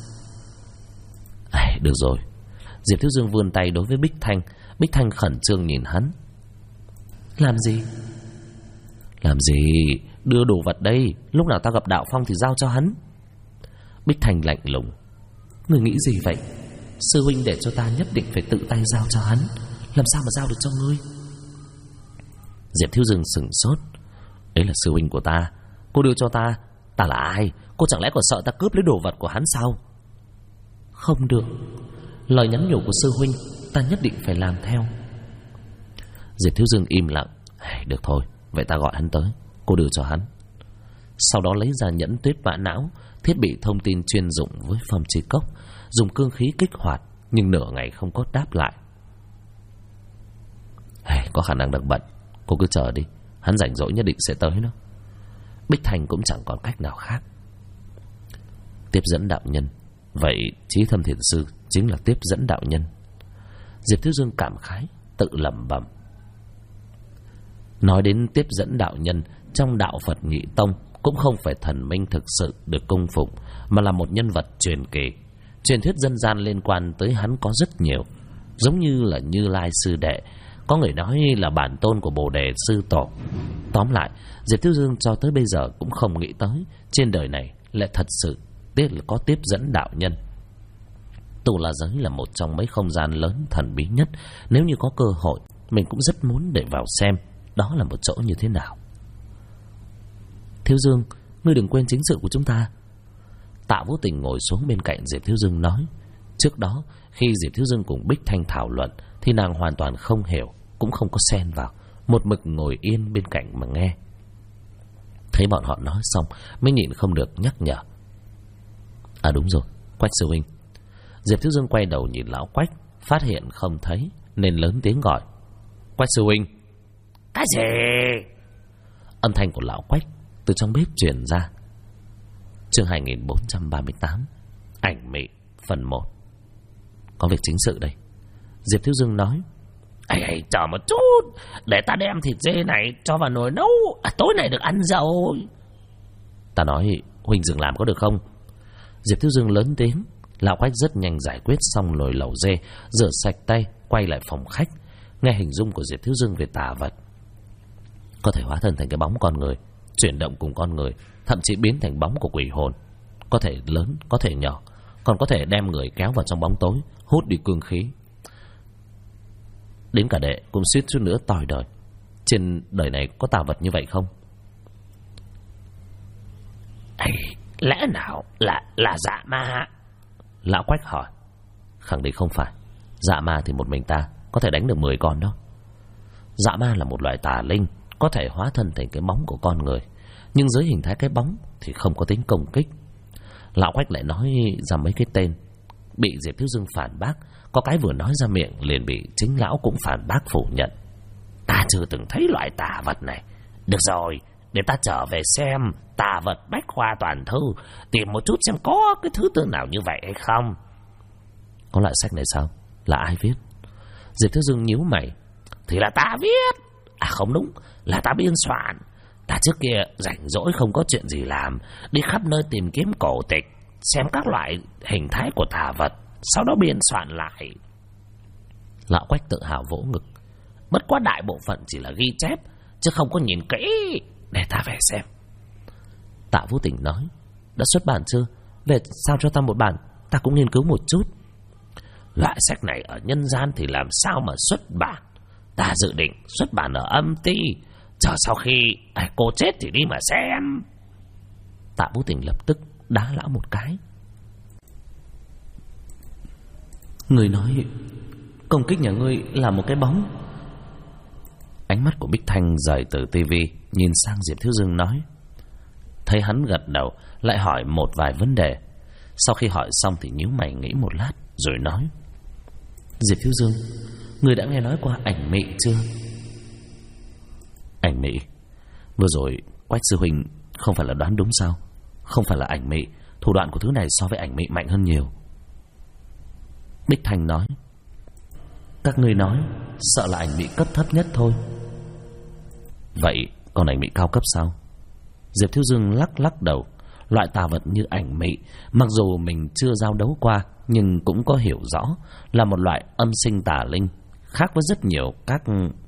Được rồi. Diệp Thiếu Dương vươn tay đối với Bích Thanh. Bích Thanh khẩn trương nhìn hắn. Làm gì? Làm gì? Đưa đồ vật đây, lúc nào ta gặp đạo phong thì giao cho hắn. Bích Thanh lạnh lùng. Người nghĩ gì vậy? Sư huynh để cho ta nhất định phải tự tay giao cho hắn, làm sao mà giao được cho ngươi? Diệp Thiếu Dương sửng sốt. Đấy là sư huynh của ta, cô đưa cho ta. Ta là ai? Cô chẳng lẽ còn sợ ta cướp lấy đồ vật của hắn sao? Không được, lời nhắn nhủ của sư huynh ta nhất định phải làm theo. Diệp Thiếu Dương im lặng. Được thôi, vậy ta gọi hắn tới, cô đưa cho hắn. Sau đó lấy ra nhẫn tuyết mã não, thiết bị thông tin chuyên dụng với phong chi cốc, dùng cương khí kích hoạt, nhưng nửa ngày không có đáp lại. Có khả năng đang bận, cô cứ chờ đi, hắn rảnh rỗi nhất định sẽ tới đó. Bích Thành cũng chẳng còn cách nào khác. Tiếp dẫn đạo nhân. Vậy Chí Thâm Thiền Sư chính là tiếp dẫn đạo nhân. Diệp Thiếu Dương cảm khái, tự lẩm bẩm. Nói đến tiếp dẫn đạo nhân, trong đạo Phật Nhị Tông cũng không phải thần minh thực sự được cung phụng, mà là một nhân vật truyền kỳ. Truyền thuyết dân gian liên quan tới hắn có rất nhiều, giống như là Như Lai Sư Đệ, có người nói là bản tôn của Bồ Đề Sư Tổ. Tóm lại, Diệp Thiếu Dương cho tới bây giờ cũng không nghĩ tới trên đời này lại thật sự có tiếp dẫn đạo nhân. Tu La Giới là một trong mấy không gian lớn thần bí nhất. Nếu như có cơ hội, mình cũng rất muốn để vào xem đó là một chỗ như thế nào. Thiếu Dương, ngươi đừng quên chính sự của chúng ta. Tạ Vô Tình ngồi xuống bên cạnh Diệp Thiếu Dương nói. Trước đó, khi Diệp Thiếu Dương cùng Bích Thanh thảo luận thì nàng hoàn toàn không hiểu, cũng không có xen vào, một mực ngồi yên bên cạnh mà nghe. Thấy bọn họ nói xong mới nhịn không được nhắc nhở. Đúng rồi, Quách sư huynh. Diệp Thiếu Dương quay đầu nhìn lão Quách, phát hiện không thấy nên lớn tiếng gọi. Quách sư huynh. Cái gì? Âm thanh của lão Quách từ trong bếp truyền ra. Chương 2438, Ảnh Mị phần 1. Có việc chính sự đây, Diệp Thiếu Dương nói. Chờ một chút, để ta đem thịt dê này cho vào nồi nấu, tối nay được ăn rồi. Ta nói huynh dừng làm có được không? Diệp Thiếu Dương lớn tiếng. Lão Quách rất nhanh giải quyết xong nồi lẩu dê, rửa sạch tay, quay lại phòng khách. Nghe hình dung của Diệp Thiếu Dương về tà vật, có thể hóa thân thành cái bóng con người, chuyển động cùng con người, thậm chí biến thành bóng của quỷ hồn, có thể lớn, có thể nhỏ, còn có thể đem người kéo vào trong bóng tối, hút đi cương khí. Đến cả đệ cũng suýt chút nữa tòi đời. Trên đời này có tà vật như vậy không? Lẽ nào là dạ ma? Lão Quách hỏi. Khẳng định không phải. Dạ ma thì một mình ta có thể đánh được 10 con đó. Dạ ma là một loại tà linh, có thể hóa thân thành cái bóng của con người, nhưng dưới hình thái cái bóng thì không có tính công kích. Lão Quách lại nói ra mấy cái tên, bị Diệp Thiếu Dương phản bác. Có cái vừa nói ra miệng liền bị chính lão cũng phản bác phủ nhận. Ta chưa từng thấy loại tà vật này. Được rồi, để ta trở về xem tà vật bách khoa toàn thư, tìm một chút xem có cái thứ tương nào như vậy hay không. Có loại sách này sao? Là ai viết? Diệp Thiếu Dương nhíu mày. Thì là ta viết. Không đúng, là ta biên soạn. Ta trước kia rảnh rỗi không có chuyện gì làm, đi khắp nơi tìm kiếm cổ tịch, xem các loại hình thái của tà vật, sau đó biên soạn lại. Lão Quách tự hào vỗ ngực. Bất quá đại bộ phận chỉ là ghi chép, chứ không có nhìn kỹ. Để ta về xem. Tạ Vô Tình nói. Đã xuất bản chưa? Về sao cho ta một bản, ta cũng nghiên cứu một chút. Loại sách này ở nhân gian thì làm sao mà xuất bản? Ta dự định xuất bản ở âm ty, chờ sau khi cô chết thì đi mà xem. Tạ Vô Tình lập tức đá lão một cái. Người nói công kích nhà ngươi là một cái bóng. Ánh mắt của Bích Thanh rời từ tivi nhìn sang Diệp Thiếu Dương nói. Thấy hắn gật đầu, lại hỏi một vài vấn đề. Sau khi hỏi xong thì nhíu mày nghĩ một lát rồi nói. Diệp Thiếu Dương, người đã nghe nói qua ảnh mị chưa? Ảnh mị? Vừa rồi Quách sư huynh không phải là đoán đúng sao? Không phải là ảnh mị, thủ đoạn của thứ này so với ảnh mị mạnh hơn nhiều. Bích Thành nói: Các ngươi nói sợ là ảnh mị cấp thấp nhất thôi. Vậy còn ảnh mị cao cấp sao? Diệp Thiếu Dương lắc lắc đầu. Loại tà vật như ảnh mị, mặc dù mình chưa giao đấu qua, nhưng cũng có hiểu rõ là một loại âm sinh tà linh, khác với rất nhiều các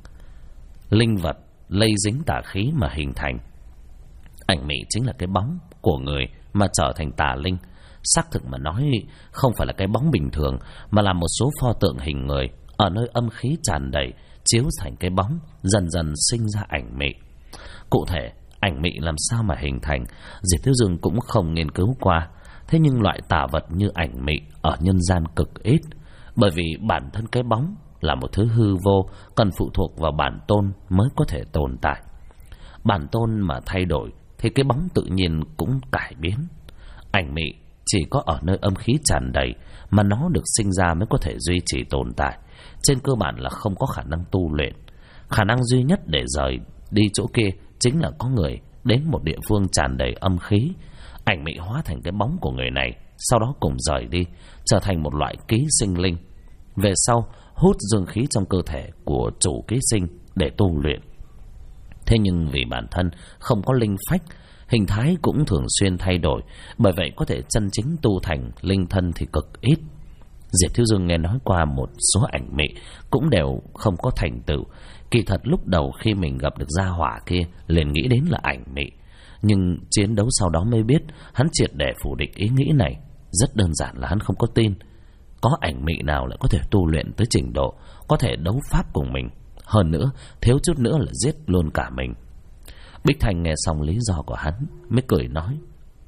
linh vật lây dính tà khí mà hình thành. Ảnh mị chính là cái bóng của người mà trở thành tà linh. Xác thực mà nói, không phải là cái bóng bình thường, mà là một số pho tượng hình người ở nơi âm khí tràn đầy chiếu thành cái bóng, dần dần sinh ra ảnh mị. Cụ thể ảnh mị làm sao mà hình thành, Diệp Thiếu Dương cũng không nghiên cứu qua. Thế nhưng loại tà vật như ảnh mị ở nhân gian cực ít, bởi vì bản thân cái bóng là một thứ hư vô, cần phụ thuộc vào bản tôn mới có thể tồn tại. Bản tôn mà thay đổi thì cái bóng tự nhiên cũng cải biến. Ảnh mị chỉ có ở nơi âm khí tràn đầy mà nó được sinh ra mới có thể duy trì tồn tại. Trên cơ bản là không có khả năng tu luyện. Khả năng duy nhất để rời đi chỗ kia chính là có người đến một địa phương tràn đầy âm khí, ảnh mị hóa thành cái bóng của người này, sau đó cùng rời đi, trở thành một loại ký sinh linh. Về sau hút dương khí trong cơ thể của chủ ký sinh để tu luyện. Thế nhưng vì bản thân không có linh phách, hình thái cũng thường xuyên thay đổi, bởi vậy có thể chân chính tu thành linh thân thì cực ít. Diệp Thiếu Dương nghe nói qua một số ảnh mị cũng đều không có thành tựu. Kỳ thật lúc đầu khi mình gặp được gia hỏa kia liền nghĩ đến là ảnh mị, nhưng chiến đấu sau đó mới biết hắn triệt để phủ định ý nghĩ này. Rất đơn giản là hắn không có tin có ảnh mị nào lại có thể tu luyện tới trình độ có thể đấu pháp cùng mình. Hơn nữa thiếu chút nữa là giết luôn cả mình. Bích Thành nghe xong lý do của hắn mới cười nói: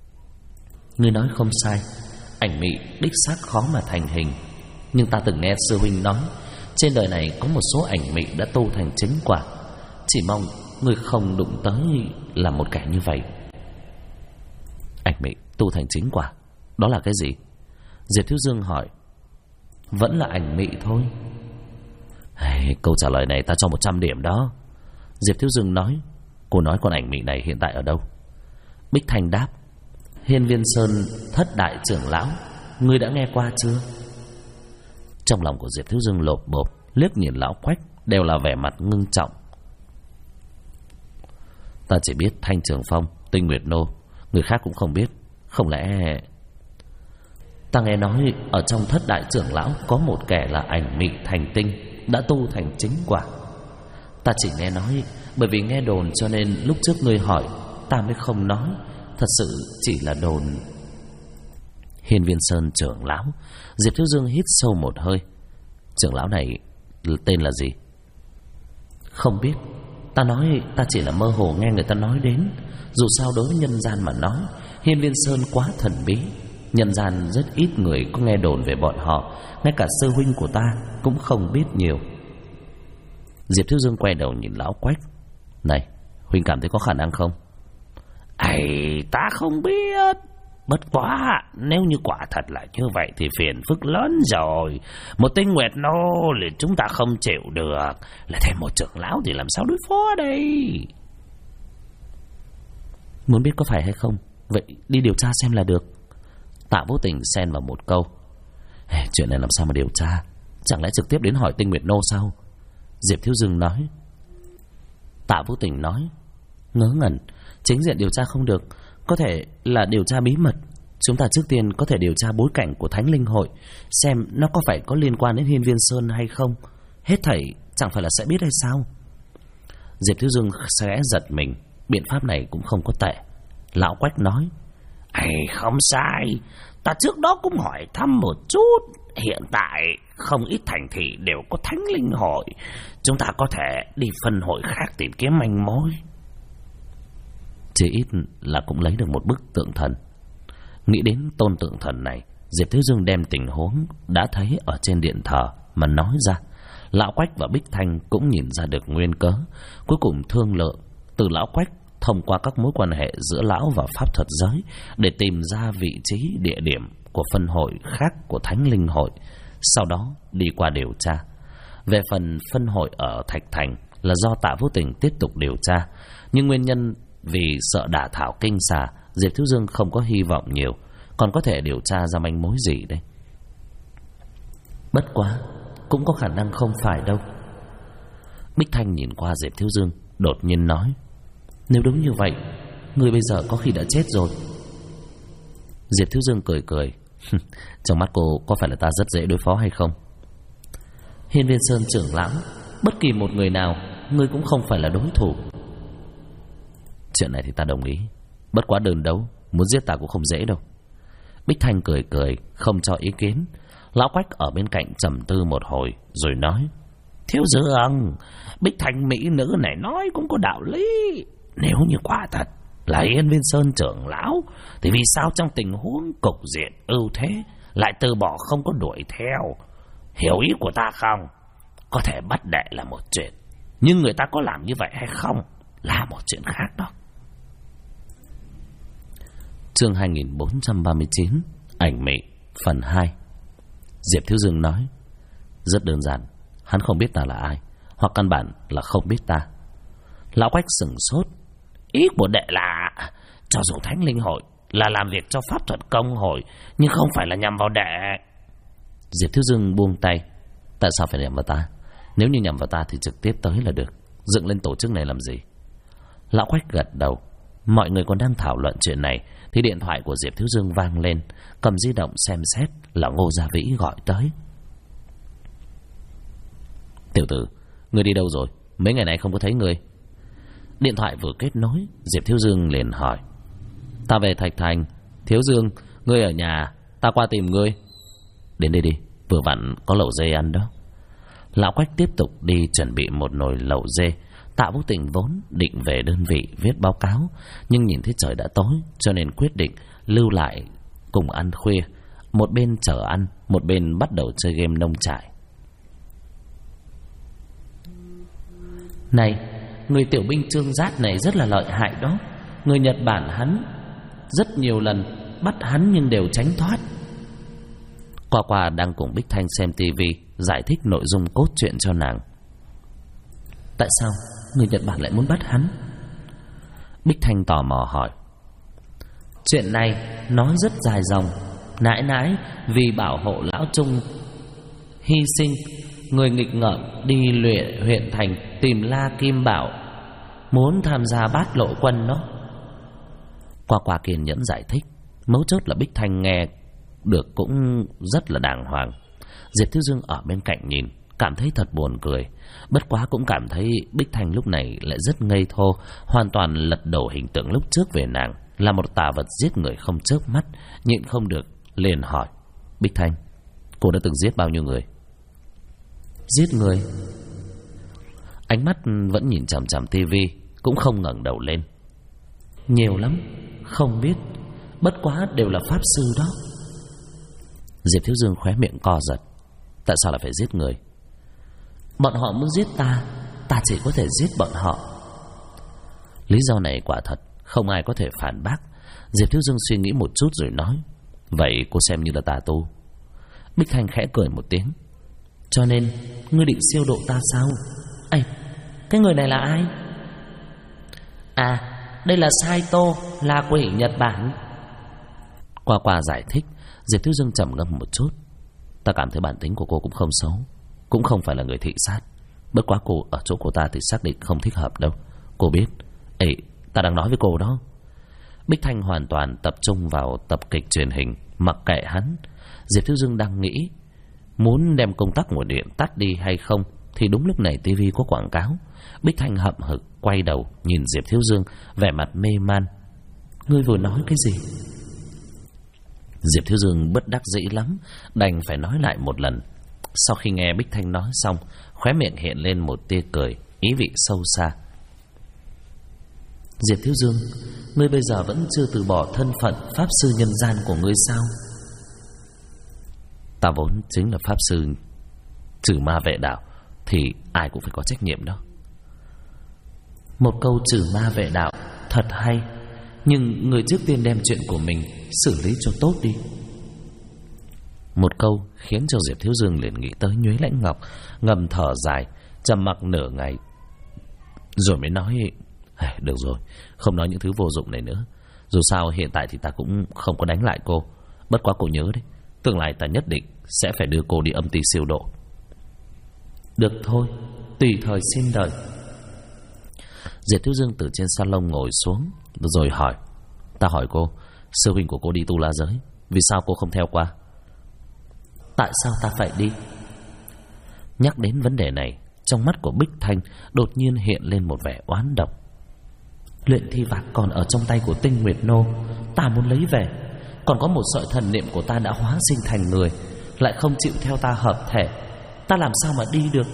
Ngươi nói không sai, ảnh mị đích xác khó mà thành hình. Nhưng ta từng nghe sư huynh nói trên đời này có một số ảnh mị đã tu thành chính quả. Chỉ mong ngươi không đụng tới là một kẻ như vậy. Ảnh mị tu thành chính quả, đó là cái gì? Diệp Thiếu Dương hỏi. Vẫn là ảnh mị thôi. Câu trả lời này ta cho 100 điểm đó. Diệp Thiếu Dương nói. Cô nói con ảnh mị này hiện tại ở đâu? Bích Thành đáp: Hiên Viên Sơn thất đại trưởng lão, ngươi đã nghe qua chưa? Trong lòng của Diệp Thiếu Dương lột bột, liếc nhìn lão Quách đều là vẻ mặt ngưng trọng. Ta chỉ biết Thanh Trường Phong, Tinh Nguyệt Nô, người khác cũng không biết. Không lẽ... Ta nghe nói ở trong thất đại trưởng lão có một kẻ là ảnh mị thành tinh, đã tu thành chính quả. Ta chỉ nghe nói, bởi vì nghe đồn cho nên lúc trước ngươi hỏi ta mới không nói. Thật sự chỉ là đồn. Hiên Viên Sơn trưởng lão. Diệp Thiếu Dương hít sâu một hơi. Trưởng lão này tên là gì? Không biết. Ta nói ta chỉ là mơ hồ nghe người ta nói đến. Dù sao đối với nhân gian mà nói, Hiên Viên Sơn quá thần bí. Nhân gian rất ít người có nghe đồn về bọn họ. Ngay cả sư huynh của ta cũng không biết nhiều. Diệp Thiếu Dương quay đầu nhìn lão Quách. Này, huynh cảm thấy có khả năng không? Ta không biết. Bất quá nếu như quả thật là như vậy thì phiền phức lớn rồi. Một Tinh Nguyệt Nô thì chúng ta không chịu được, lại thêm một trưởng lão thì làm sao đối phó đây? Muốn biết có phải hay không, vậy đi điều tra xem là được. Tạ Vô Tình xen vào một câu. Chuyện này làm sao mà điều tra? Chẳng lẽ trực tiếp đến hỏi Tinh Nguyệt Nô sao? Diệp Thiếu Dương nói. Tạ Vô Tình nói. Ngớ ngẩn, chính diện điều tra không được, có thể là điều tra bí mật. Chúng ta trước tiên có thể điều tra bối cảnh của Thánh Linh Hội, xem nó có phải có liên quan đến Hiên Viên Sơn hay không. Hết thảy chẳng phải là sẽ biết hay sao? Diệp Thiếu Dương sẽ giật mình. Biện pháp này cũng không có tệ. Lão Quách nói. Không sai, ta trước đó cũng hỏi thăm một chút. Hiện tại không ít thành thị đều có Thánh Linh Hội. Chúng ta có thể đi phân hội khác tìm kiếm manh mối. Chỉ ít là cũng lấy được một bức tượng thần. Nghĩ đến tôn tượng thần này, Diệp Thiếu Dương đem tình huống đã thấy ở trên điện thờ mà nói ra. Lão Quách và Bích Thanh cũng nhìn ra được nguyên cớ. Cuối cùng thương lượng từ Lão Quách thông qua các mối quan hệ giữa lão và pháp thuật giới để tìm ra vị trí địa điểm của phân hội khác của Thánh Linh Hội, sau đó đi qua điều tra. Về phần phân hội ở Thạch Thành là do Tạ Vô Tình tiếp tục điều tra, nhưng nguyên nhân vì sợ đả thảo kinh xà, Diệp Thiếu Dương không có hy vọng nhiều. Còn có thể điều tra ra manh mối gì đây? Bất quá cũng có khả năng không phải đâu. Bích Thanh nhìn qua Diệp Thiếu Dương, đột nhiên nói: Nếu đúng như vậy, ngươi bây giờ có khi đã chết rồi. Diệp Thiếu Dương cười cười. Trong mắt cô có phải là ta rất dễ đối phó hay không? Hiên Viên Sơn trưởng lão, bất kỳ một người nào ngươi cũng không phải là đối thủ. Chuyện này thì ta đồng ý. Bất quá đơn đấu, muốn giết ta cũng không dễ đâu. Bích Thanh cười cười, không cho ý kiến. Lão Quách ở bên cạnh trầm tư một hồi rồi nói: Thiếu Dương, Bích Thanh mỹ nữ này nói cũng có đạo lý. Nếu như quả thật là Hiên Viên Sơn trưởng lão, thì vì sao trong tình huống cục diện ưu thế lại từ bỏ không có đuổi theo? Hiểu ý của ta không? Có thể bắt đệ là một chuyện, nhưng người ta có làm như vậy hay không là một chuyện khác đó. Chương 2439 Ảnh mị phần 2. Diệp Thiếu Dương nói: Rất đơn giản, hắn không biết ta là ai, hoặc căn bản là không biết ta. Lão Quách sửng sốt. Ý của đệ là cho dù Thánh Linh Hội là làm việc cho pháp thuật công hội, nhưng không phải là nhằm vào đệ. Diệp Thiếu Dương buông tay. Tại sao phải nhằm vào ta? Nếu như nhằm vào ta thì trực tiếp tới là được. Dựng lên tổ chức này làm gì? Lão Quách gật đầu. Mọi người còn đang thảo luận chuyện này thì điện thoại của Diệp Thiếu Dương vang lên. Cầm di động xem xét là Ngô Gia Vĩ gọi tới. Tiểu tử, ngươi đi đâu rồi? Mấy ngày nay không có thấy ngươi. Điện thoại vừa kết nối, Diệp Thiếu Dương liền hỏi: Ta về Thạch Thành. Thiếu Dương, ngươi ở nhà, ta qua tìm ngươi. Đến đây đi, vừa vặn có lẩu dê ăn đó. Lão Quách tiếp tục đi chuẩn bị một nồi lẩu dê. Tạ Vũ Tình vốn định về đơn vị viết báo cáo, nhưng nhìn thấy trời đã tối cho nên quyết định lưu lại cùng ăn khuya. Một bên chờ ăn, một bên bắt đầu chơi game nông trại. Này, người tiểu binh Trương Giác này rất là lợi hại đó. Người Nhật Bản hắn rất nhiều lần bắt hắn nhưng đều tránh thoát. Qua qua đang cùng Bích Thanh xem tivi, giải thích nội dung cốt truyện cho nàng. Tại sao người Nhật Bản lại muốn bắt hắn? Bích Thanh tò mò hỏi. Chuyện này nói rất dài dòng. Nãi nãi vì bảo hộ lão Trung hy sinh, người nghịch ngợm đi luyện huyện thành tìm La Kim Bảo, muốn tham gia bát lộ quân đó. Qua qua kiên nhẫn giải thích. Mấu chốt là Bích Thanh nghe được cũng rất là đàng hoàng. Diệp Thiếu Dương ở bên cạnh nhìn, cảm thấy thật buồn cười. Bất quá cũng cảm thấy Bích Thanh lúc này lại rất ngây thô, hoàn toàn lật đổ hình tượng lúc trước về nàng là một tà vật giết người không chớp mắt. Nhịn không được liền hỏi: Bích Thanh, cô đã từng giết bao nhiêu người? Giết người? Ánh mắt vẫn nhìn chằm chằm tivi, cũng không ngẩng đầu lên. Nhiều lắm, không biết. Bất quá đều là pháp sư đó. Diệp Thiếu Dương khóe miệng co giật. Tại sao lại phải giết người? Bọn họ muốn giết ta, ta chỉ có thể giết bọn họ. Lý do này quả thật không ai có thể phản bác. Diệp Thiếu Dương suy nghĩ một chút rồi nói: Vậy cô xem như là tà tu. Bích Thanh khẽ cười một tiếng. Cho nên ngươi định siêu độ ta sao? Ây, cái người này là ai? À, đây là Saito, là quỷ Nhật Bản. Qua qua giải thích. Diệp Thiếu Dương trầm ngâm một chút. Ta cảm thấy bản tính của cô cũng không xấu, cũng không phải là người thị sát. Bất quá cô ở chỗ của ta thì xác định không thích hợp đâu. Cô biết. Ê, ta đang nói với cô đó. Bích Thanh hoàn toàn tập trung vào tập kịch truyền hình, mặc kệ hắn. Diệp Thiếu Dương đang nghĩ muốn đem công tắc nguồn điện tắt đi hay không, thì đúng lúc này tivi có quảng cáo. Bích Thanh hậm hực quay đầu nhìn Diệp Thiếu Dương, vẻ mặt mê man. Ngươi vừa nói cái gì? Diệp Thiếu Dương bất đắc dĩ lắm, đành phải nói lại một lần. Sau khi nghe Bích Thanh nói xong, khóe miệng hiện lên một tia cười, ý vị sâu xa. Diệp Thiếu Dương, ngươi bây giờ vẫn chưa từ bỏ thân phận pháp sư nhân gian của ngươi sao? Ta vốn chính là pháp sư trừ ma vệ đạo, thì ai cũng phải có trách nhiệm đó. Một câu trừ ma vệ đạo thật hay, nhưng người trước tiên đem chuyện của mình xử lý cho tốt đi. Một câu khiến cho Diệp Thiếu Dương liền nghĩ tới Nhuế Lãnh Ngọc, ngầm thở dài, trầm mặc nửa ngày, rồi mới nói: Được rồi, không nói những thứ vô dụng này nữa. Dù sao hiện tại thì ta cũng không có đánh lại cô. Bất quá cô nhớ đấy, tương lai ta nhất định sẽ phải đưa cô đi âm ty siêu độ. Được thôi, tùy thời xin đợi. Diệp Thiếu Dương từ trên salon ngồi xuống rồi hỏi. Ta hỏi cô, sư huynh của cô đi Tu La Giới, vì sao cô không theo qua? Tại sao ta phải đi? Nhắc đến vấn đề này, trong mắt của Bích Thanh đột nhiên hiện lên một vẻ oán độc. Luyện thi vạc còn ở trong tay của Tinh Nguyệt Nô, ta muốn lấy về. Còn có một sợi thần niệm của ta đã hóa sinh thành người, lại không chịu theo ta hợp thể, ta làm sao mà đi được?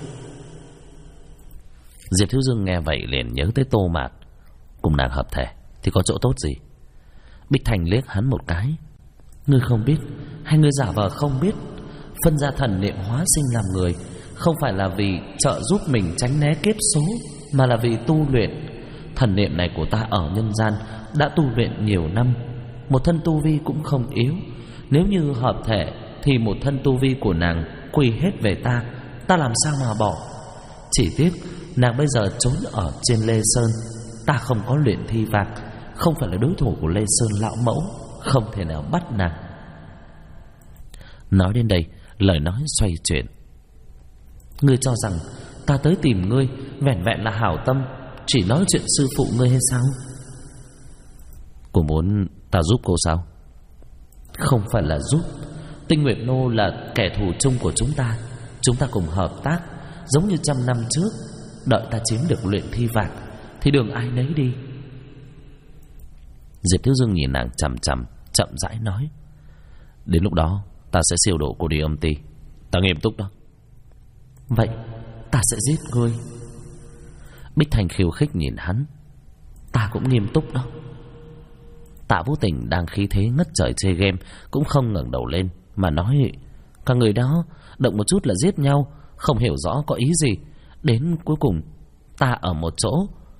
Diệp Thiếu Dương nghe vậy liền nhớ tới Tô Mạt. Cùng nàng hợp thể thì có chỗ tốt gì? Bích Thanh liếc hắn một cái. Ngươi không biết, hay ngươi giả vờ không biết? Phân ra thần niệm hóa sinh làm người, không phải là vì trợ giúp mình tránh né kiếp số, mà là vì tu luyện. Thần niệm này của ta ở nhân gian đã tu luyện nhiều năm, một thân tu vi cũng không yếu. Nếu như hợp thể thì một thân tu vi của nàng quy hết về ta, ta làm sao mà bỏ? Chỉ tiếc nàng bây giờ trốn ở trên Lê Sơn, ta không có luyện thi vạc, không phải là đối thủ của Lê Sơn lão mẫu, không thể nào bắt nàng. Nói đến đây, lời nói xoay chuyển. Ngươi cho rằng ta tới tìm ngươi vẻn vẹn là hảo tâm, chỉ nói chuyện sư phụ ngươi hay sao? Cô muốn ta giúp cô sao? Không phải là giúp. Tinh Nguyệt Nô là kẻ thù chung của chúng ta, chúng ta cùng hợp tác, giống như 100 năm trước. Đợi ta chiếm được luyện thi vạc thì đường ai nấy đi. Diệp Thiếu Dương nhìn nàng chằm chằm, chậm rãi nói. Đến lúc đó ta sẽ siêu độ cô đi âm ty. Ta nghiêm túc đó. Vậy ta sẽ giết ngươi. Bích Thanh khiêu khích nhìn hắn. Ta cũng nghiêm túc đó. Tạ Vũ Tình đang khí thế ngất trời chơi game cũng không ngẩng đầu lên mà nói. Các người đó động một chút là giết nhau, không hiểu rõ có ý gì. Đến cuối cùng ta ở một chỗ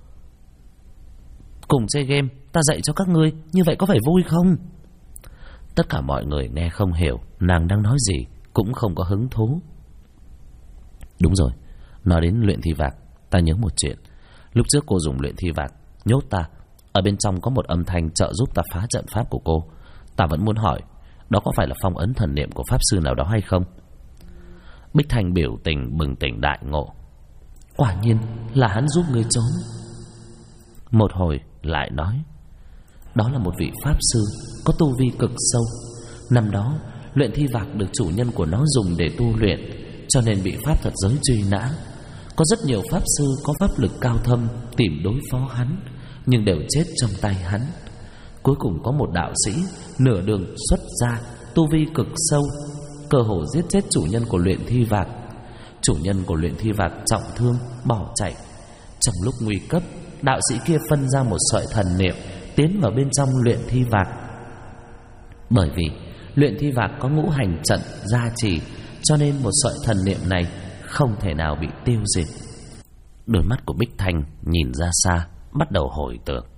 cùng chơi game, ta dạy cho các ngươi, như vậy có phải vui không? Tất cả mọi người nghe không hiểu nàng đang nói gì, cũng không có hứng thú. Đúng rồi, nói đến luyện thi vạc, ta nhớ một chuyện. Lúc trước cô dùng luyện thi vạc nhốt ta, ở bên trong có một âm thanh trợ giúp ta phá trận pháp của cô. Ta vẫn muốn hỏi, đó có phải là phong ấn thần niệm của pháp sư nào đó hay không? Bích Thanh biểu tình bừng tỉnh đại ngộ. Quả nhiên là hắn giúp ngươi trốn. Một hồi lại nói, đó là một vị pháp sư có tu vi cực sâu. Năm đó luyện thi vạc được chủ nhân của nó dùng để tu luyện, cho nên bị pháp thật giới truy nã. Có rất nhiều pháp sư có pháp lực cao thâm tìm đối phó hắn, nhưng đều chết trong tay hắn. Cuối cùng có một đạo sĩ nửa đường xuất ra, tu vi cực sâu, cơ hồ giết chết chủ nhân của luyện thi vạc. Chủ nhân của luyện thi vạc trọng thương bỏ chạy. Trong lúc nguy cấp, đạo sĩ kia phân ra một sợi thần niệm tiến vào bên trong luyện thi vạc. Bởi vì luyện thi vạc có ngũ hành trận gia trì, cho nên một sợi thần niệm này không thể nào bị tiêu diệt. Đôi mắt của Bích Thanh nhìn ra xa, bắt đầu hồi tưởng.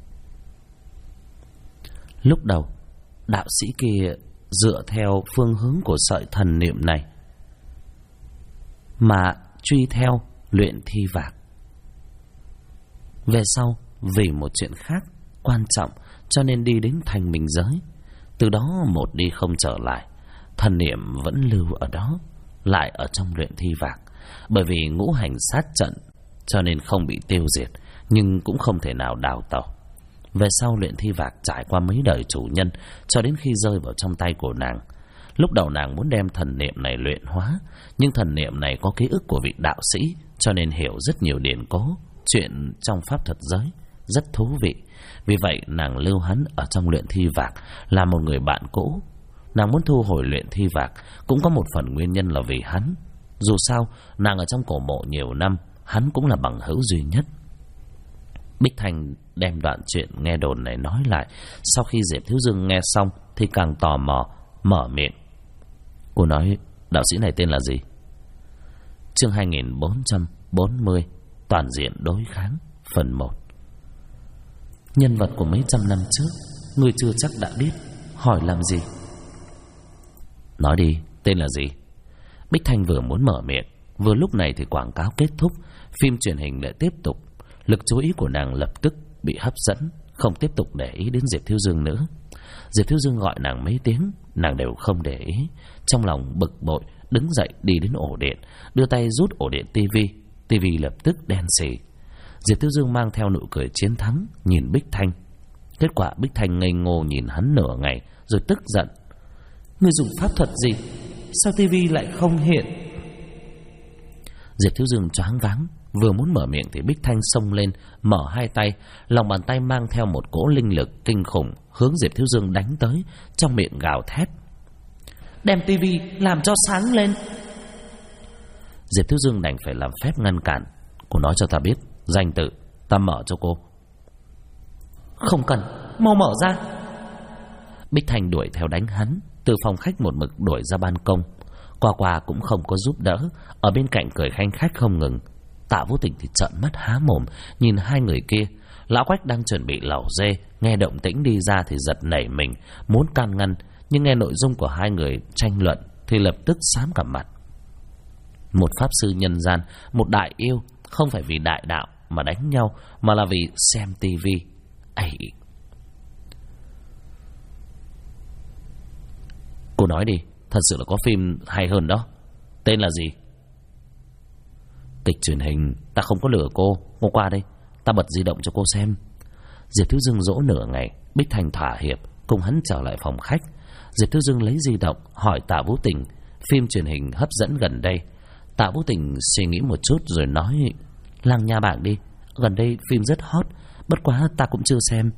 Lúc đầu đạo sĩ kia dựa theo phương hướng của sợi thần niệm này mà truy theo luyện thi vạc. Về sau vì một chuyện khác quan trọng, cho nên đi đến thành Minh Giới. Từ đó một đi không trở lại, thần niệm vẫn lưu ở đó, lại ở trong luyện thi vạc. Bởi vì ngũ hành sát trận, cho nên không bị tiêu diệt, nhưng cũng không thể nào đào tẩu. Về sau luyện thi vạc trải qua mấy đời chủ nhân, cho đến khi rơi vào trong tay của nàng. Lúc đầu nàng muốn đem thần niệm này luyện hóa, nhưng thần niệm này có ký ức của vị đạo sĩ, cho nên hiểu rất nhiều điển cố, chuyện trong pháp thật giới, rất thú vị. Vì vậy nàng lưu hắn ở trong luyện thi vạc, là một người bạn cũ. Nàng muốn thu hồi luyện thi vạc cũng có một phần nguyên nhân là vì hắn. Dù sao nàng ở trong cổ mộ nhiều năm, hắn cũng là bằng hữu duy nhất. Bích Thanh đem đoạn chuyện nghe đồn này nói lại. Sau khi Diệp Thiếu Dương nghe xong thì càng tò mò, mở miệng. Cô nói đạo sĩ này tên là gì? Chương 2440, toàn diện đối kháng, phần 1. Nhân vật của mấy trăm năm trước, người chưa chắc đã biết, hỏi làm gì? Nói đi, tên là gì? Bích Thanh vừa muốn mở miệng, vừa lúc này thì quảng cáo kết thúc, phim truyền hình lại tiếp tục. Lực chú ý của nàng lập tức bị hấp dẫn, không tiếp tục để ý đến Diệp Thiếu Dương nữa. Diệp Thiếu Dương gọi nàng mấy tiếng, nàng đều không để ý. Trong lòng bực bội, đứng dậy đi đến ổ điện, đưa tay rút ổ điện tivi lập tức đen xì. Diệp Thiếu Dương mang theo nụ cười chiến thắng nhìn Bích Thanh. Kết quả Bích Thanh ngây ngô nhìn hắn nửa ngày rồi tức giận: "Ngươi dùng pháp thuật gì? Sao tivi lại không hiện?" Diệp Thiếu Dương choáng váng, vừa muốn mở miệng thì Bích Thanh xông lên, mở hai tay, lòng bàn tay mang theo một cỗ linh lực kinh khủng hướng Diệp Thiếu Dương đánh tới, trong miệng gào thét: "Đem tivi làm cho sáng lên!" Diệp Thiếu Dương đành phải làm phép ngăn cản. "Cô nói cho ta biết danh tự, ta mở cho cô." "Không cần, mau mở ra!" Bích Thanh đuổi theo đánh hắn, từ phòng khách một mực đuổi ra ban công. Qua cũng không có giúp đỡ, ở bên cạnh cười khanh khách không ngừng. Tạ Vũ Tình thì trợn mắt há mồm nhìn hai người kia. Lão Quách đang chuẩn bị lẩu dê, nghe động tĩnh đi ra thì giật nảy mình, muốn can ngăn, nhưng nghe nội dung của hai người tranh luận thì lập tức xám cả mặt. Một pháp sư nhân gian, một đại yêu, không phải vì đại đạo mà đánh nhau, mà là vì xem tivi. Ây, cô nói đi, thật sự là có phim hay hơn đó. Tên là gì? Kịch truyền hình. Ta không có lừa cô. Cô qua đây, ta bật di động cho cô xem. Diệp Thiếu Dương dỗ nửa ngày, Bích Thanh thỏa hiệp cùng hắn trở lại phòng khách. Diệp Thiếu Dương lấy di động hỏi Tạ Vũ Tình phim truyền hình hấp dẫn gần đây. Tạ Vũ Tình suy nghĩ một chút rồi nói: Làng Nhà Bảng đi, gần đây phim rất hot, bất quá ta cũng chưa xem.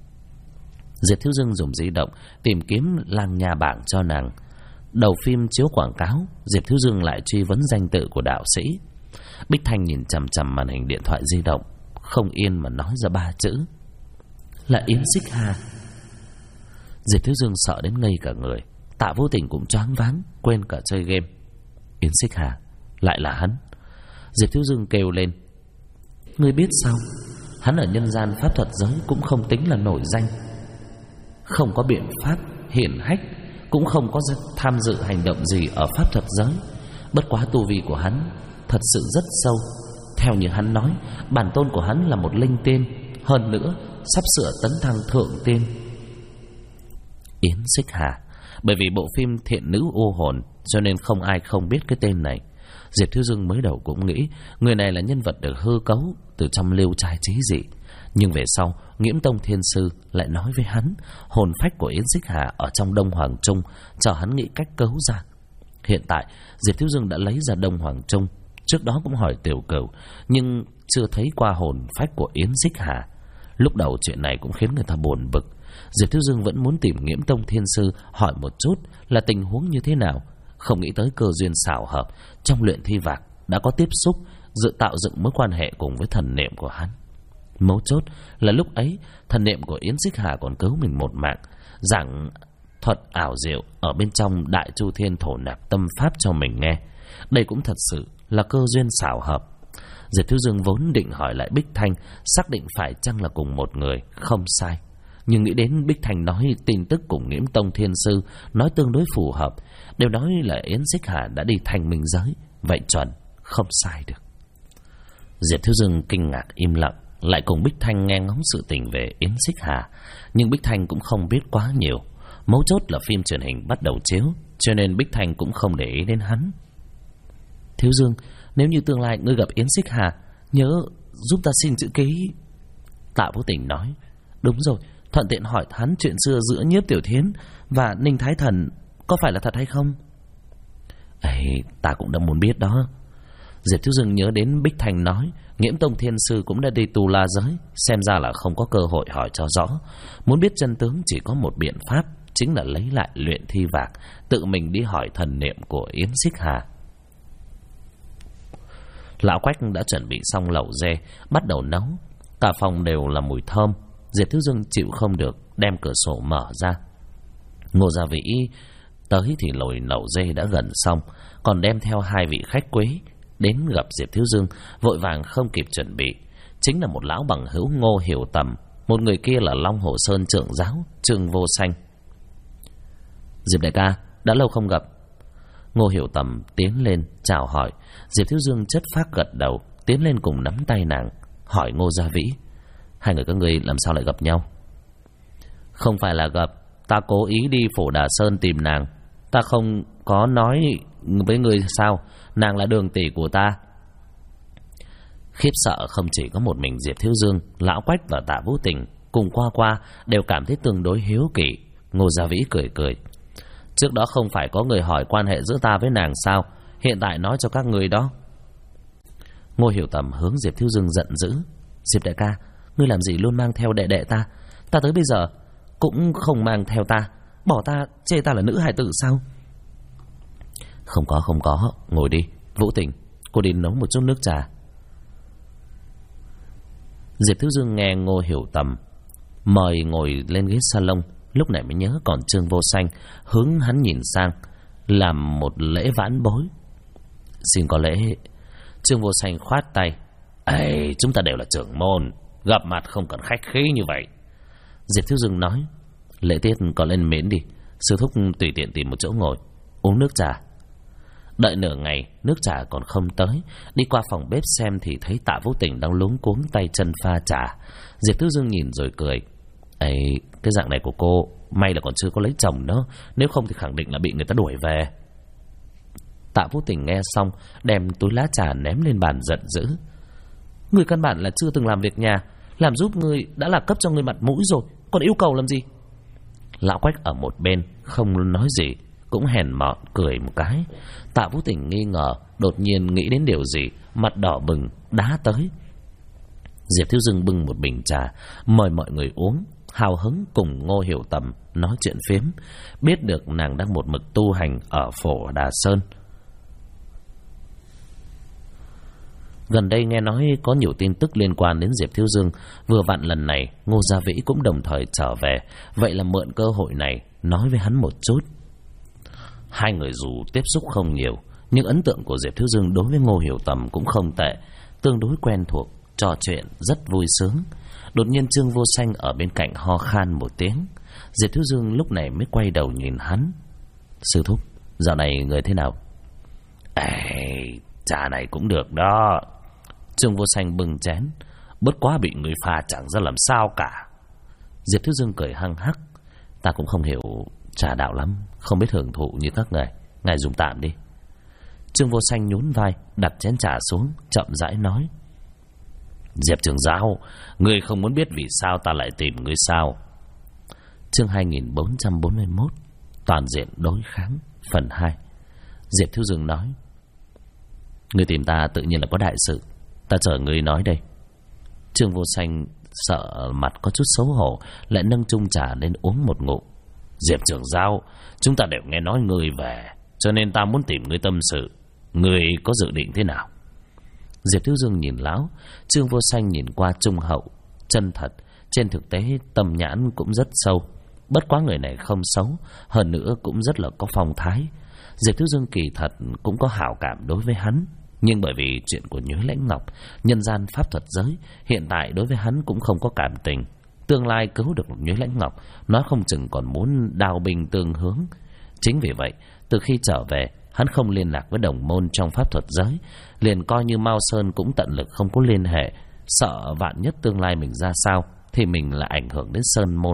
Diệp Thiếu Dương dùng di động tìm kiếm Làng Nhà Bảng cho nàng. Đầu phim chiếu quảng cáo, Diệp Thiếu Dương lại truy vấn danh tự của đạo sĩ. Bích Thanh nhìn chằm chằm màn hình điện thoại di động, không yên mà nói ra 3 chữ: là Yến Xích Hà. Diệp Thiếu Dương sợ đến ngây cả người. Tạ Vũ Tình cũng choáng váng, quên cả chơi game. Yến Xích Hà, lại là hắn. Diệp Thiếu Dương kêu lên: ngươi biết sao? Hắn ở nhân gian pháp thuật giới cũng không tính là nổi danh, không có biện pháp hiển hách, cũng không có tham dự hành động gì ở pháp thuật giới. Bất quá tu vi của hắn thật sự rất sâu. Theo như hắn nói, bản tôn của hắn là một linh tiên, hơn nữa sắp sửa tấn thăng thượng tiên. Yến Xích Hà. Bởi vì bộ phim Thiện Nữ Ô Hồn cho nên không ai không biết cái tên này. Diệp Thiếu Dương mới đầu cũng nghĩ người này là nhân vật được hư cấu từ trong Liêu Trai Chí Dị, nhưng về sau Nghiễm Tông Thiên Sư lại nói với hắn hồn phách của Yến Xích Hà ở trong Đông Hoàng Trung, cho hắn nghĩ cách cứu ra. Hiện tại Diệp Thiếu Dương đã lấy ra Đông Hoàng Trung, trước đó cũng hỏi Tiểu Cửu, nhưng chưa thấy qua hồn phách của Yến Xích Hà. Lúc đầu chuyện này cũng khiến người ta buồn bực. Diệp Thiếu Dương vẫn muốn tìm Nghiễm Tông Thiên Sư hỏi một chút là tình huống như thế nào. Không nghĩ tới cơ duyên xảo hợp, trong luyện thi vạc đã có tiếp xúc, dự tạo dựng mối quan hệ cùng với thần niệm của hắn. Mấu chốt là lúc ấy thần niệm của Yến Xích Hà còn cứu mình một mạng, giảng thuật ảo diệu ở bên trong Đại Chu Thiên Thổ Nạp Tâm Pháp cho mình nghe. Đây cũng thật sự là cơ duyên xảo hợp. Diệp Thiếu Dương vốn định hỏi lại Bích Thanh xác định phải chăng là cùng một người, không sai. Nhưng nghĩ đến Bích Thanh nói tin tức cùng Nghiễm Tông Thiên Sư nói tương đối phù hợp, đều nói là Yến Xích Hà đã đi thành minh giới, vậy chuẩn, không sai được. Diệp Thiếu Dương kinh ngạc im lặng, lại cùng Bích Thanh nghe ngóng sự tình về Yến Xích Hà. Nhưng Bích Thanh cũng không biết quá nhiều. Mấu chốt là phim truyền hình bắt đầu chiếu, cho nên Bích Thanh cũng không để ý đến hắn. Thiếu Dương, nếu như tương lai ngươi gặp Yến Xích Hà, nhớ giúp ta xin chữ ký. Tạ Vũ Tình nói: đúng rồi, thuận tiện hỏi hắn chuyện xưa giữa Nhiếp Tiểu Thiến và Ninh Thái Thần có phải là thật hay không? Ấy, ta cũng đã muốn biết đó. Diệp Thiếu Dương nhớ đến Bích Thanh nói Nghiễm Tông Thiên Sư cũng đã đi tu la giới, xem ra là không có cơ hội hỏi cho rõ. Muốn biết chân tướng chỉ có một biện pháp, chính là lấy lại luyện thi vạc, tự mình đi hỏi thần niệm của Yến Xích Hà. Lão Quách đã chuẩn bị xong lẩu dê, bắt đầu nấu. Cả phòng đều là mùi thơm. Diệp Thiếu Dương chịu không được, đem cửa sổ mở ra. Ngô Gia Vĩ tới thì lồi lẩu dê đã gần xong, còn đem theo 2 vị khách quý đến gặp Diệp Thiếu Dương, vội vàng không kịp chuẩn bị. Chính là một lão bằng hữu Ngô Hiểu Tầm, một người kia là Long Hồ Sơn trưởng giáo Trương Vô Sanh. Diệp đại ca, đã lâu không gặp. Ngô Hiểu Tầm tiến lên chào hỏi. Diệp Thiếu Dương chất phác gật đầu, tiến lên cùng nắm tay nàng, hỏi Ngô Gia Vĩ: hai người các ngươi làm sao lại gặp nhau? Không phải là gặp, ta cố ý đi Phổ Đà Sơn tìm nàng. Ta không có nói với ngươi sao? Nàng là đường tỷ của ta. Khiếp sợ không chỉ có một mình Diệp Thiếu Dương, Lão Quách và Tạ Vũ Tình cùng qua đều cảm thấy tương đối hiếu kỳ. Ngô Gia Vĩ cười. Trước đó không phải có người hỏi quan hệ giữa ta với nàng sao? Hiện tại nói cho các người đó. Ngô Hiểu Tầm hướng Diệp Thiếu Dương giận dữ. Diệp đại ca, ngươi làm gì luôn mang theo đệ đệ ta? Ta tới bây giờ cũng không mang theo ta, bỏ ta, chê ta là nữ hài tử sao? Không có, ngồi đi. Vũ Tình, cô đi nấu một chút nước trà. Diệp Thiếu Dương nghe Ngô Hiểu Tầm mời ngồi lên ghế salon, lúc này mới nhớ còn Trương Vô Sanh, hướng hắn nhìn sang làm một lễ vãn bối. Xin có lễ. Trương Vô Sanh khoát tay. Ê, chúng ta đều là trưởng môn, gặp mặt không cần khách khí như vậy. Diệp Thiếu Dương nói, lễ tiết có lên miễn đi. Sư thúc tùy tiện tìm một chỗ ngồi uống nước trà. Đợi nửa ngày nước trà còn không tới, đi qua phòng bếp xem thì thấy Tạ Vũ Tình đang luống cuống tay chân pha trà. Diệp Thiếu Dương nhìn rồi cười. Ấy, cái dạng này của cô may là còn chưa có lấy chồng nữa, nếu không thì khẳng định là bị người ta đuổi về. Tạ Vũ Tình nghe xong đem túi lá trà ném lên bàn giận dữ. Người căn bản là chưa từng làm việc nhà, làm giúp người đã là cấp cho người mặt mũi rồi, còn yêu cầu làm gì? Lão Quách ở một bên không nói gì, cũng hèn mọn cười một cái. Tạ Vũ Tình nghi ngờ, đột nhiên nghĩ đến điều gì, mặt đỏ bừng đá tới. Diệp Thiếu Dương bưng một bình trà mời mọi người uống, hào hứng cùng Ngô Hiểu Tầm nói chuyện phiếm. Biết được nàng đang một mực tu hành ở Phổ Đà Sơn. Gần đây nghe nói có nhiều tin tức liên quan đến Diệp Thiếu Dương. Vừa vặn lần này Ngô Gia Vĩ cũng đồng thời trở về, vậy là mượn cơ hội này nói với hắn một chút. Hai người dù tiếp xúc không nhiều, nhưng ấn tượng của Diệp Thiếu Dương đối với Ngô Hiểu Tầm cũng không tệ, tương đối quen thuộc, trò chuyện rất vui sướng. Đột nhiên Trương Vô Sanh ở bên cạnh ho khan một tiếng. Diệp Thiếu Dương lúc này mới quay đầu nhìn hắn. Sư thúc, dạo này người thế nào? Trà này cũng được đó. Trương Vô Sanh bừng chén. Bất quá bị người pha chẳng ra làm sao cả. Diệp Thiếu Dương cười hăng hắc. Ta cũng không hiểu trà đạo lắm, không biết hưởng thụ như các ngài dùng tạm đi. Trương Vô Sanh nhún vai, đặt chén trà xuống, chậm rãi nói. Diệp trưởng giáo, ngươi không muốn biết vì sao ta lại tìm ngươi sao? Chương 2441, toàn diện đối kháng, phần 2. Diệp Thiếu Dương nói. Ngươi tìm ta tự nhiên là có đại sự, ta chờ ngươi nói đây. Trương Vô Sanh sợ mặt có chút xấu hổ, lại nâng chung trà lên uống một ngụm. Diệp trưởng giáo, chúng ta đều nghe nói ngươi về, cho nên ta muốn tìm ngươi tâm sự. Ngươi có dự định thế nào? Diệp Thiếu Dương nhìn lão. Trương Vô Sanh nhìn qua trung hậu, chân thật, trên thực tế tâm nhãn cũng rất sâu. Bất quá người này không xấu, hơn nữa cũng rất là có phong thái. Diệp Thiếu Dương kỳ thật cũng có hảo cảm đối với hắn, nhưng bởi vì chuyện của Nhuế Lãnh Ngọc, nhân gian pháp thuật giới, hiện tại đối với hắn cũng không có cảm tình. Tương lai cứu được Nhuế Lãnh Ngọc, nó không chừng còn muốn đào bình tương hướng. Chính vì vậy, từ khi trở về, hắn không liên lạc với đồng môn trong pháp thuật giới, liền coi như Mao Sơn cũng tận lực không có liên hệ, sợ vạn nhất tương lai mình ra sao thì mình lại ảnh hưởng đến Sơn môn.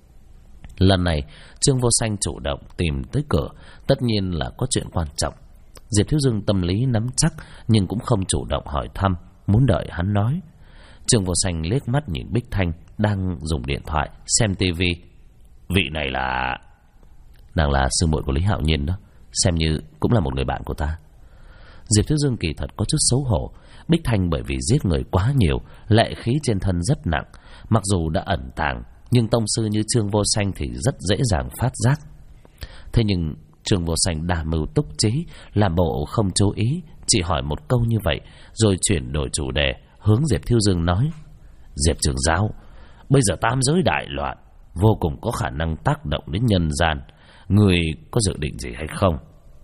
Lần này Trương Vô Sanh chủ động tìm tới cửa, tất nhiên là có chuyện quan trọng. Diệp Thiếu Dương tâm lý nắm chắc, nhưng cũng không chủ động hỏi thăm, muốn đợi hắn nói. Trương Vô Sanh liếc mắt nhìn Bích Thanh đang dùng điện thoại xem tivi. Vị này là... Nàng là sư muội của Lý Hạo Nhiên đó, xem như cũng là một người bạn của ta. Diệp Thiếu Dương kỳ thật có chút xấu hổ. Bích Thanh bởi vì giết người quá nhiều, lệ khí trên thân rất nặng. Mặc dù đã ẩn tàng, nhưng tông sư như Trương Vô Sanh thì rất dễ dàng phát giác. Thế nhưng Trương Vô Sanh đa mưu túc trí, làm bộ không chú ý, chỉ hỏi một câu như vậy, rồi chuyển đổi chủ đề, hướng Diệp Thiếu Dương nói. Diệp trưởng giáo, bây giờ tam giới đại loạn, vô cùng có khả năng tác động đến nhân gian. Người có dự định gì hay không?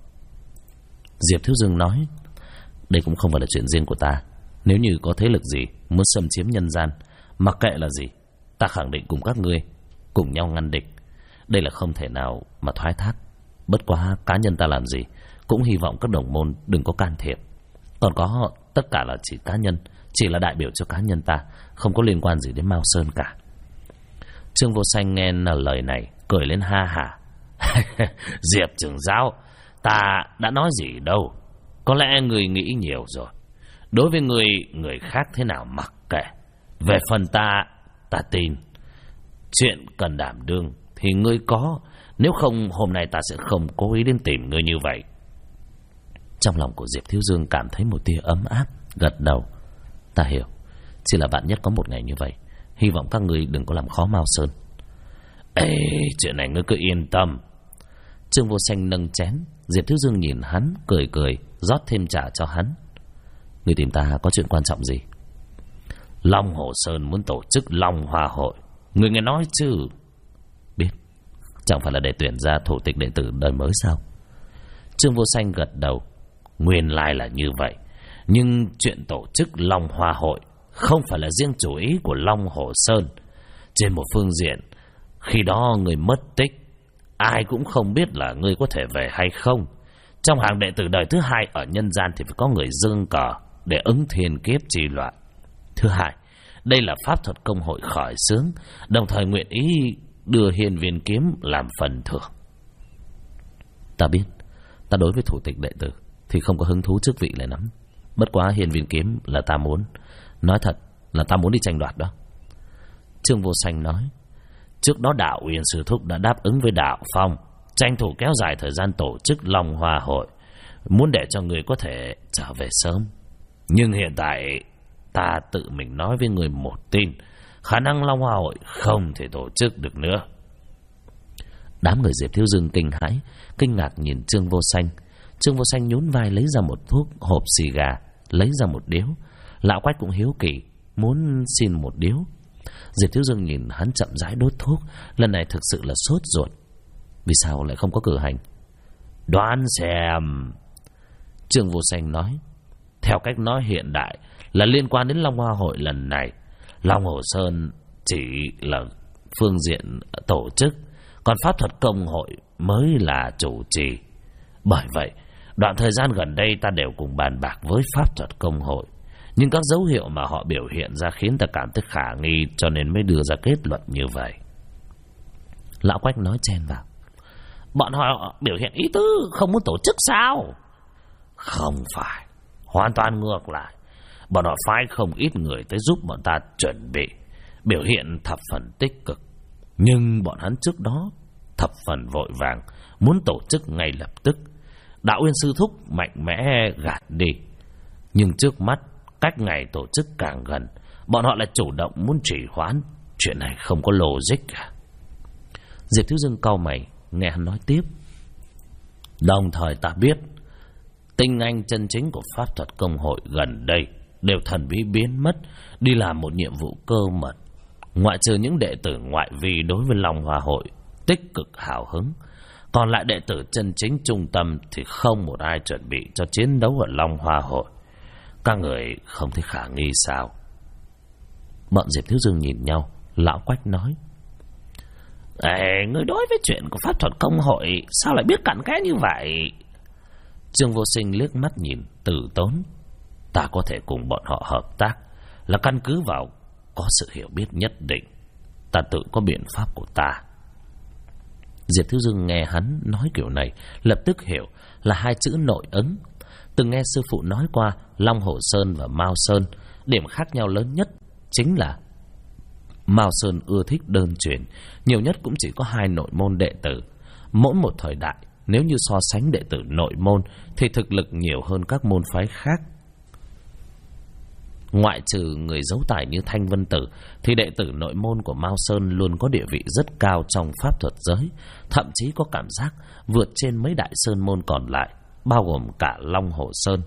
Diệp Thiếu Dương nói. Đây cũng không phải là chuyện riêng của ta. Nếu như có thế lực gì muốn xâm chiếm nhân gian, mặc kệ là gì, ta khẳng định cùng các ngươi cùng nhau ngăn địch. Đây là không thể nào mà thoái thác. Bất quá cá nhân ta làm gì cũng hy vọng các đồng môn đừng có can thiệp. Còn có tất cả là chỉ cá nhân, chỉ là đại biểu cho cá nhân ta, không có liên quan gì đến Mao Sơn cả. Trương Vô Sanh nghe lời này cười lên ha hả. Diệp trưởng giáo, ta đã nói gì đâu. Có lẽ người nghĩ nhiều rồi. Đối với người khác thế nào mặc kệ. Về phần ta tin. Chuyện cần đảm đương thì ngươi có. Nếu không hôm nay ta sẽ không cố ý đến tìm ngươi như vậy. Trong lòng của Diệp Thiếu Dương cảm thấy một tia ấm áp, gật đầu. Ta hiểu. Chỉ là bạn nhất có một ngày như vậy. Hy vọng các ngươi đừng có làm khó Mao Sơn. Ê, chuyện này ngươi cứ yên tâm. Trương Vô Xanh nâng chén. Diệp Thiếu Dương nhìn hắn, cười cười, rót thêm trà cho hắn. Ngươi tìm ta có chuyện quan trọng gì? Long Hồ Sơn muốn tổ chức Long Hoa Hội. Ngươi nghe nói chứ? Biết. Chẳng phải là để tuyển ra thủ tịch đệ tử đời mới sao? Trương Vô Xanh gật đầu. Nguyên lai là như vậy. Nhưng chuyện tổ chức Long Hoa Hội không phải là riêng chủ ý của Long Hồ Sơn. Trên một phương diện, khi đó người mất tích, ai cũng không biết là người có thể về hay không. Trong hàng đệ tử đời thứ hai ở nhân gian thì phải có người dương cờ để ứng thiên kiếp chi loạn. Thứ hai, đây là pháp thuật công hội khởi xướng, đồng thời nguyện ý đưa hiên viên kiếm làm phần thưởng. Ta biết, ta đối với thủ tịch đệ tử thì không có hứng thú chức vị lại lắm. Bất quá hiên viên kiếm là ta muốn. Nói thật là ta muốn đi tranh đoạt đó. Trương Vô Xanh nói. Trước đó Đạo Uyên Sư Thúc đã đáp ứng với Đạo Phong, tranh thủ kéo dài thời gian tổ chức Long Hoa Hội, muốn để cho người có thể trở về sớm. Nhưng hiện tại ta tự mình nói với người một tin, khả năng Long Hoa Hội không thể tổ chức được nữa. Đám người Diệp Thiếu Dương kinh hãi, kinh ngạc nhìn Trương Vô Xanh. Trương Vô Xanh nhún vai lấy ra một thuốc hộp xì gà, lấy ra một điếu. Lão Quách cũng hiếu kỳ, muốn xin một điếu. Diệp Thiếu Dương nhìn hắn chậm rãi đốt thuốc, lần này thực sự là sốt ruột. Vì sao lại không có cử hành? Đoán xem. Trương Vô Xanh nói. Theo cách nói hiện đại là liên quan đến Long Hoa Hội lần này, Long Hồ Sơn chỉ là phương diện tổ chức, còn pháp thuật công hội mới là chủ trì. Bởi vậy, đoạn thời gian gần đây ta đều cùng bàn bạc với pháp thuật công hội, nhưng các dấu hiệu mà họ biểu hiện ra khiến ta cảm thấy khả nghi, cho nên mới đưa ra kết luận như vậy. Lão Quách nói chen vào. Bọn họ biểu hiện ý tứ không muốn tổ chức sao? Không phải, hoàn toàn ngược lại. Bọn họ phái không ít người tới giúp bọn ta chuẩn bị, biểu hiện thập phần tích cực. Nhưng bọn hắn trước đó thập phần vội vàng, muốn tổ chức ngay lập tức. Đạo Uyên Sư Thúc mạnh mẽ gạt đi. Nhưng trước mắt, cách ngày tổ chức càng gần, bọn họ lại chủ động muốn trì hoãn. Chuyện này không có logic cả. Diệp Thiếu Dương cau mày, nghe hắn nói tiếp. Đồng thời ta biết, tinh anh chân chính của pháp thuật công hội gần đây đều thần bí biến mất, đi làm một nhiệm vụ cơ mật. Ngoại trừ những đệ tử ngoại vi đối với Long Hoa Hội tích cực hào hứng, còn lại đệ tử chân chính trung tâm thì không một ai chuẩn bị cho chiến đấu ở Long Hoa Hội. Các người không thấy khả nghi sao? Bọn Diệp Thiếu Dương nhìn nhau. Lão Quách nói. Người đối với chuyện của pháp thuật công hội sao lại biết cặn kẽ như vậy? Trương Vô Sinh liếc mắt nhìn, từ tốn. Ta có thể cùng bọn họ hợp tác là căn cứ vào có sự hiểu biết nhất định. Ta tự có biện pháp của ta. Diệp Thiếu Dương nghe hắn nói kiểu này, lập tức hiểu là hai chữ nội ứng. Từng nghe sư phụ nói qua, Long Hồ Sơn và Mao Sơn, điểm khác nhau lớn nhất chính là Mao Sơn ưa thích đơn truyền, nhiều nhất cũng chỉ có 2 nội môn đệ tử. Mỗi một thời đại, nếu như so sánh đệ tử nội môn thì thực lực nhiều hơn các môn phái khác. Ngoại trừ người giấu tài như Thanh Vân Tử, thì đệ tử nội môn của Mao Sơn luôn có địa vị rất cao trong pháp thuật giới, thậm chí có cảm giác vượt trên mấy đại sơn môn còn lại, bao gồm cả Long Hồ Sơn.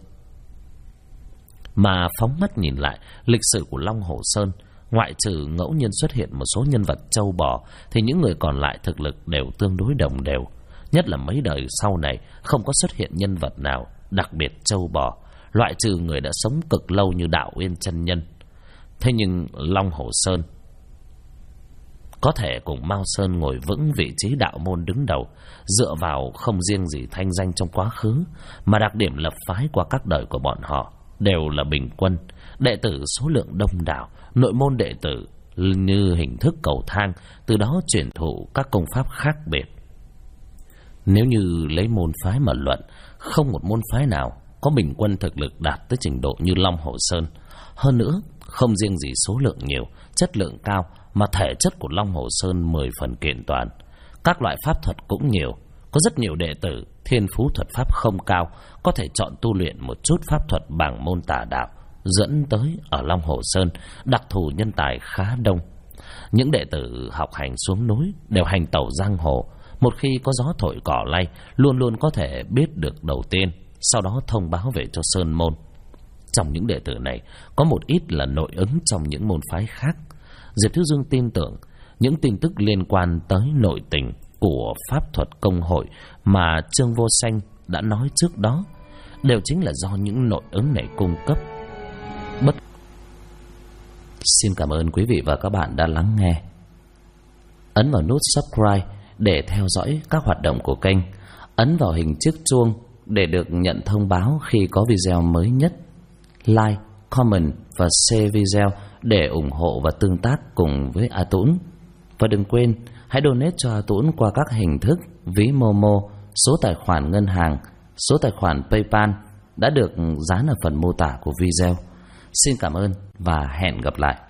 Mà phóng mắt nhìn lại lịch sử của Long Hồ Sơn, ngoại trừ ngẫu nhiên xuất hiện một số nhân vật châu bò, thì những người còn lại thực lực đều tương đối đồng đều. Nhất là mấy đời sau này không có xuất hiện nhân vật nào đặc biệt châu bò, loại trừ người đã sống cực lâu như Đạo Uyên chân nhân. Thế nhưng Long Hồ Sơn có thể cùng Mao Sơn ngồi vững vị trí đạo môn đứng đầu, dựa vào không riêng gì thanh danh trong quá khứ, mà đặc điểm lập phái qua các đời của bọn họ đều là bình quân, đệ tử số lượng đông đảo, nội môn đệ tử như hình thức cầu thang, từ đó truyền thụ các công pháp khác biệt. Nếu như lấy môn phái mà luận, không một môn phái nào có bình quân thực lực đạt tới trình độ như Long Hồ Sơn. Hơn nữa, không riêng gì số lượng nhiều, chất lượng cao, mà thể chất của Long Hồ Sơn 10 phần kiện toàn. Các loại pháp thuật cũng nhiều, có rất nhiều đệ tử thiên phú thuật pháp không cao, có thể chọn tu luyện một chút pháp thuật bảng môn tà đạo, dẫn tới ở Long Hồ Sơn đặc thù nhân tài khá đông. Những đệ tử học hành xuống núi đều hành tẩu giang hồ, một khi có gió thổi cỏ lay luôn luôn có thể biết được đầu tiên, sau đó thông báo về cho sơn môn. Trong những đệ tử này có một ít là nội ứng trong những môn phái khác. Diệp Thiếu Dương tin tưởng những tin tức liên quan tới nội tình của pháp thuật công hội mà Trương Vô Sanh đã nói trước đó đều chính là do những nội ứng này cung cấp. Xin cảm ơn quý vị và các bạn đã lắng nghe. Ấn vào nút subscribe để theo dõi các hoạt động của kênh. Ấn vào hình chiếc chuông để được nhận thông báo khi có video mới nhất. Like, comment và share video để ủng hộ và tương tác cùng với A Tũng. Và đừng quên, hãy donate cho A Tũng qua các hình thức ví Momo, số tài khoản ngân hàng, số tài khoản PayPal đã được dán ở phần mô tả của video. Xin cảm ơn và hẹn gặp lại.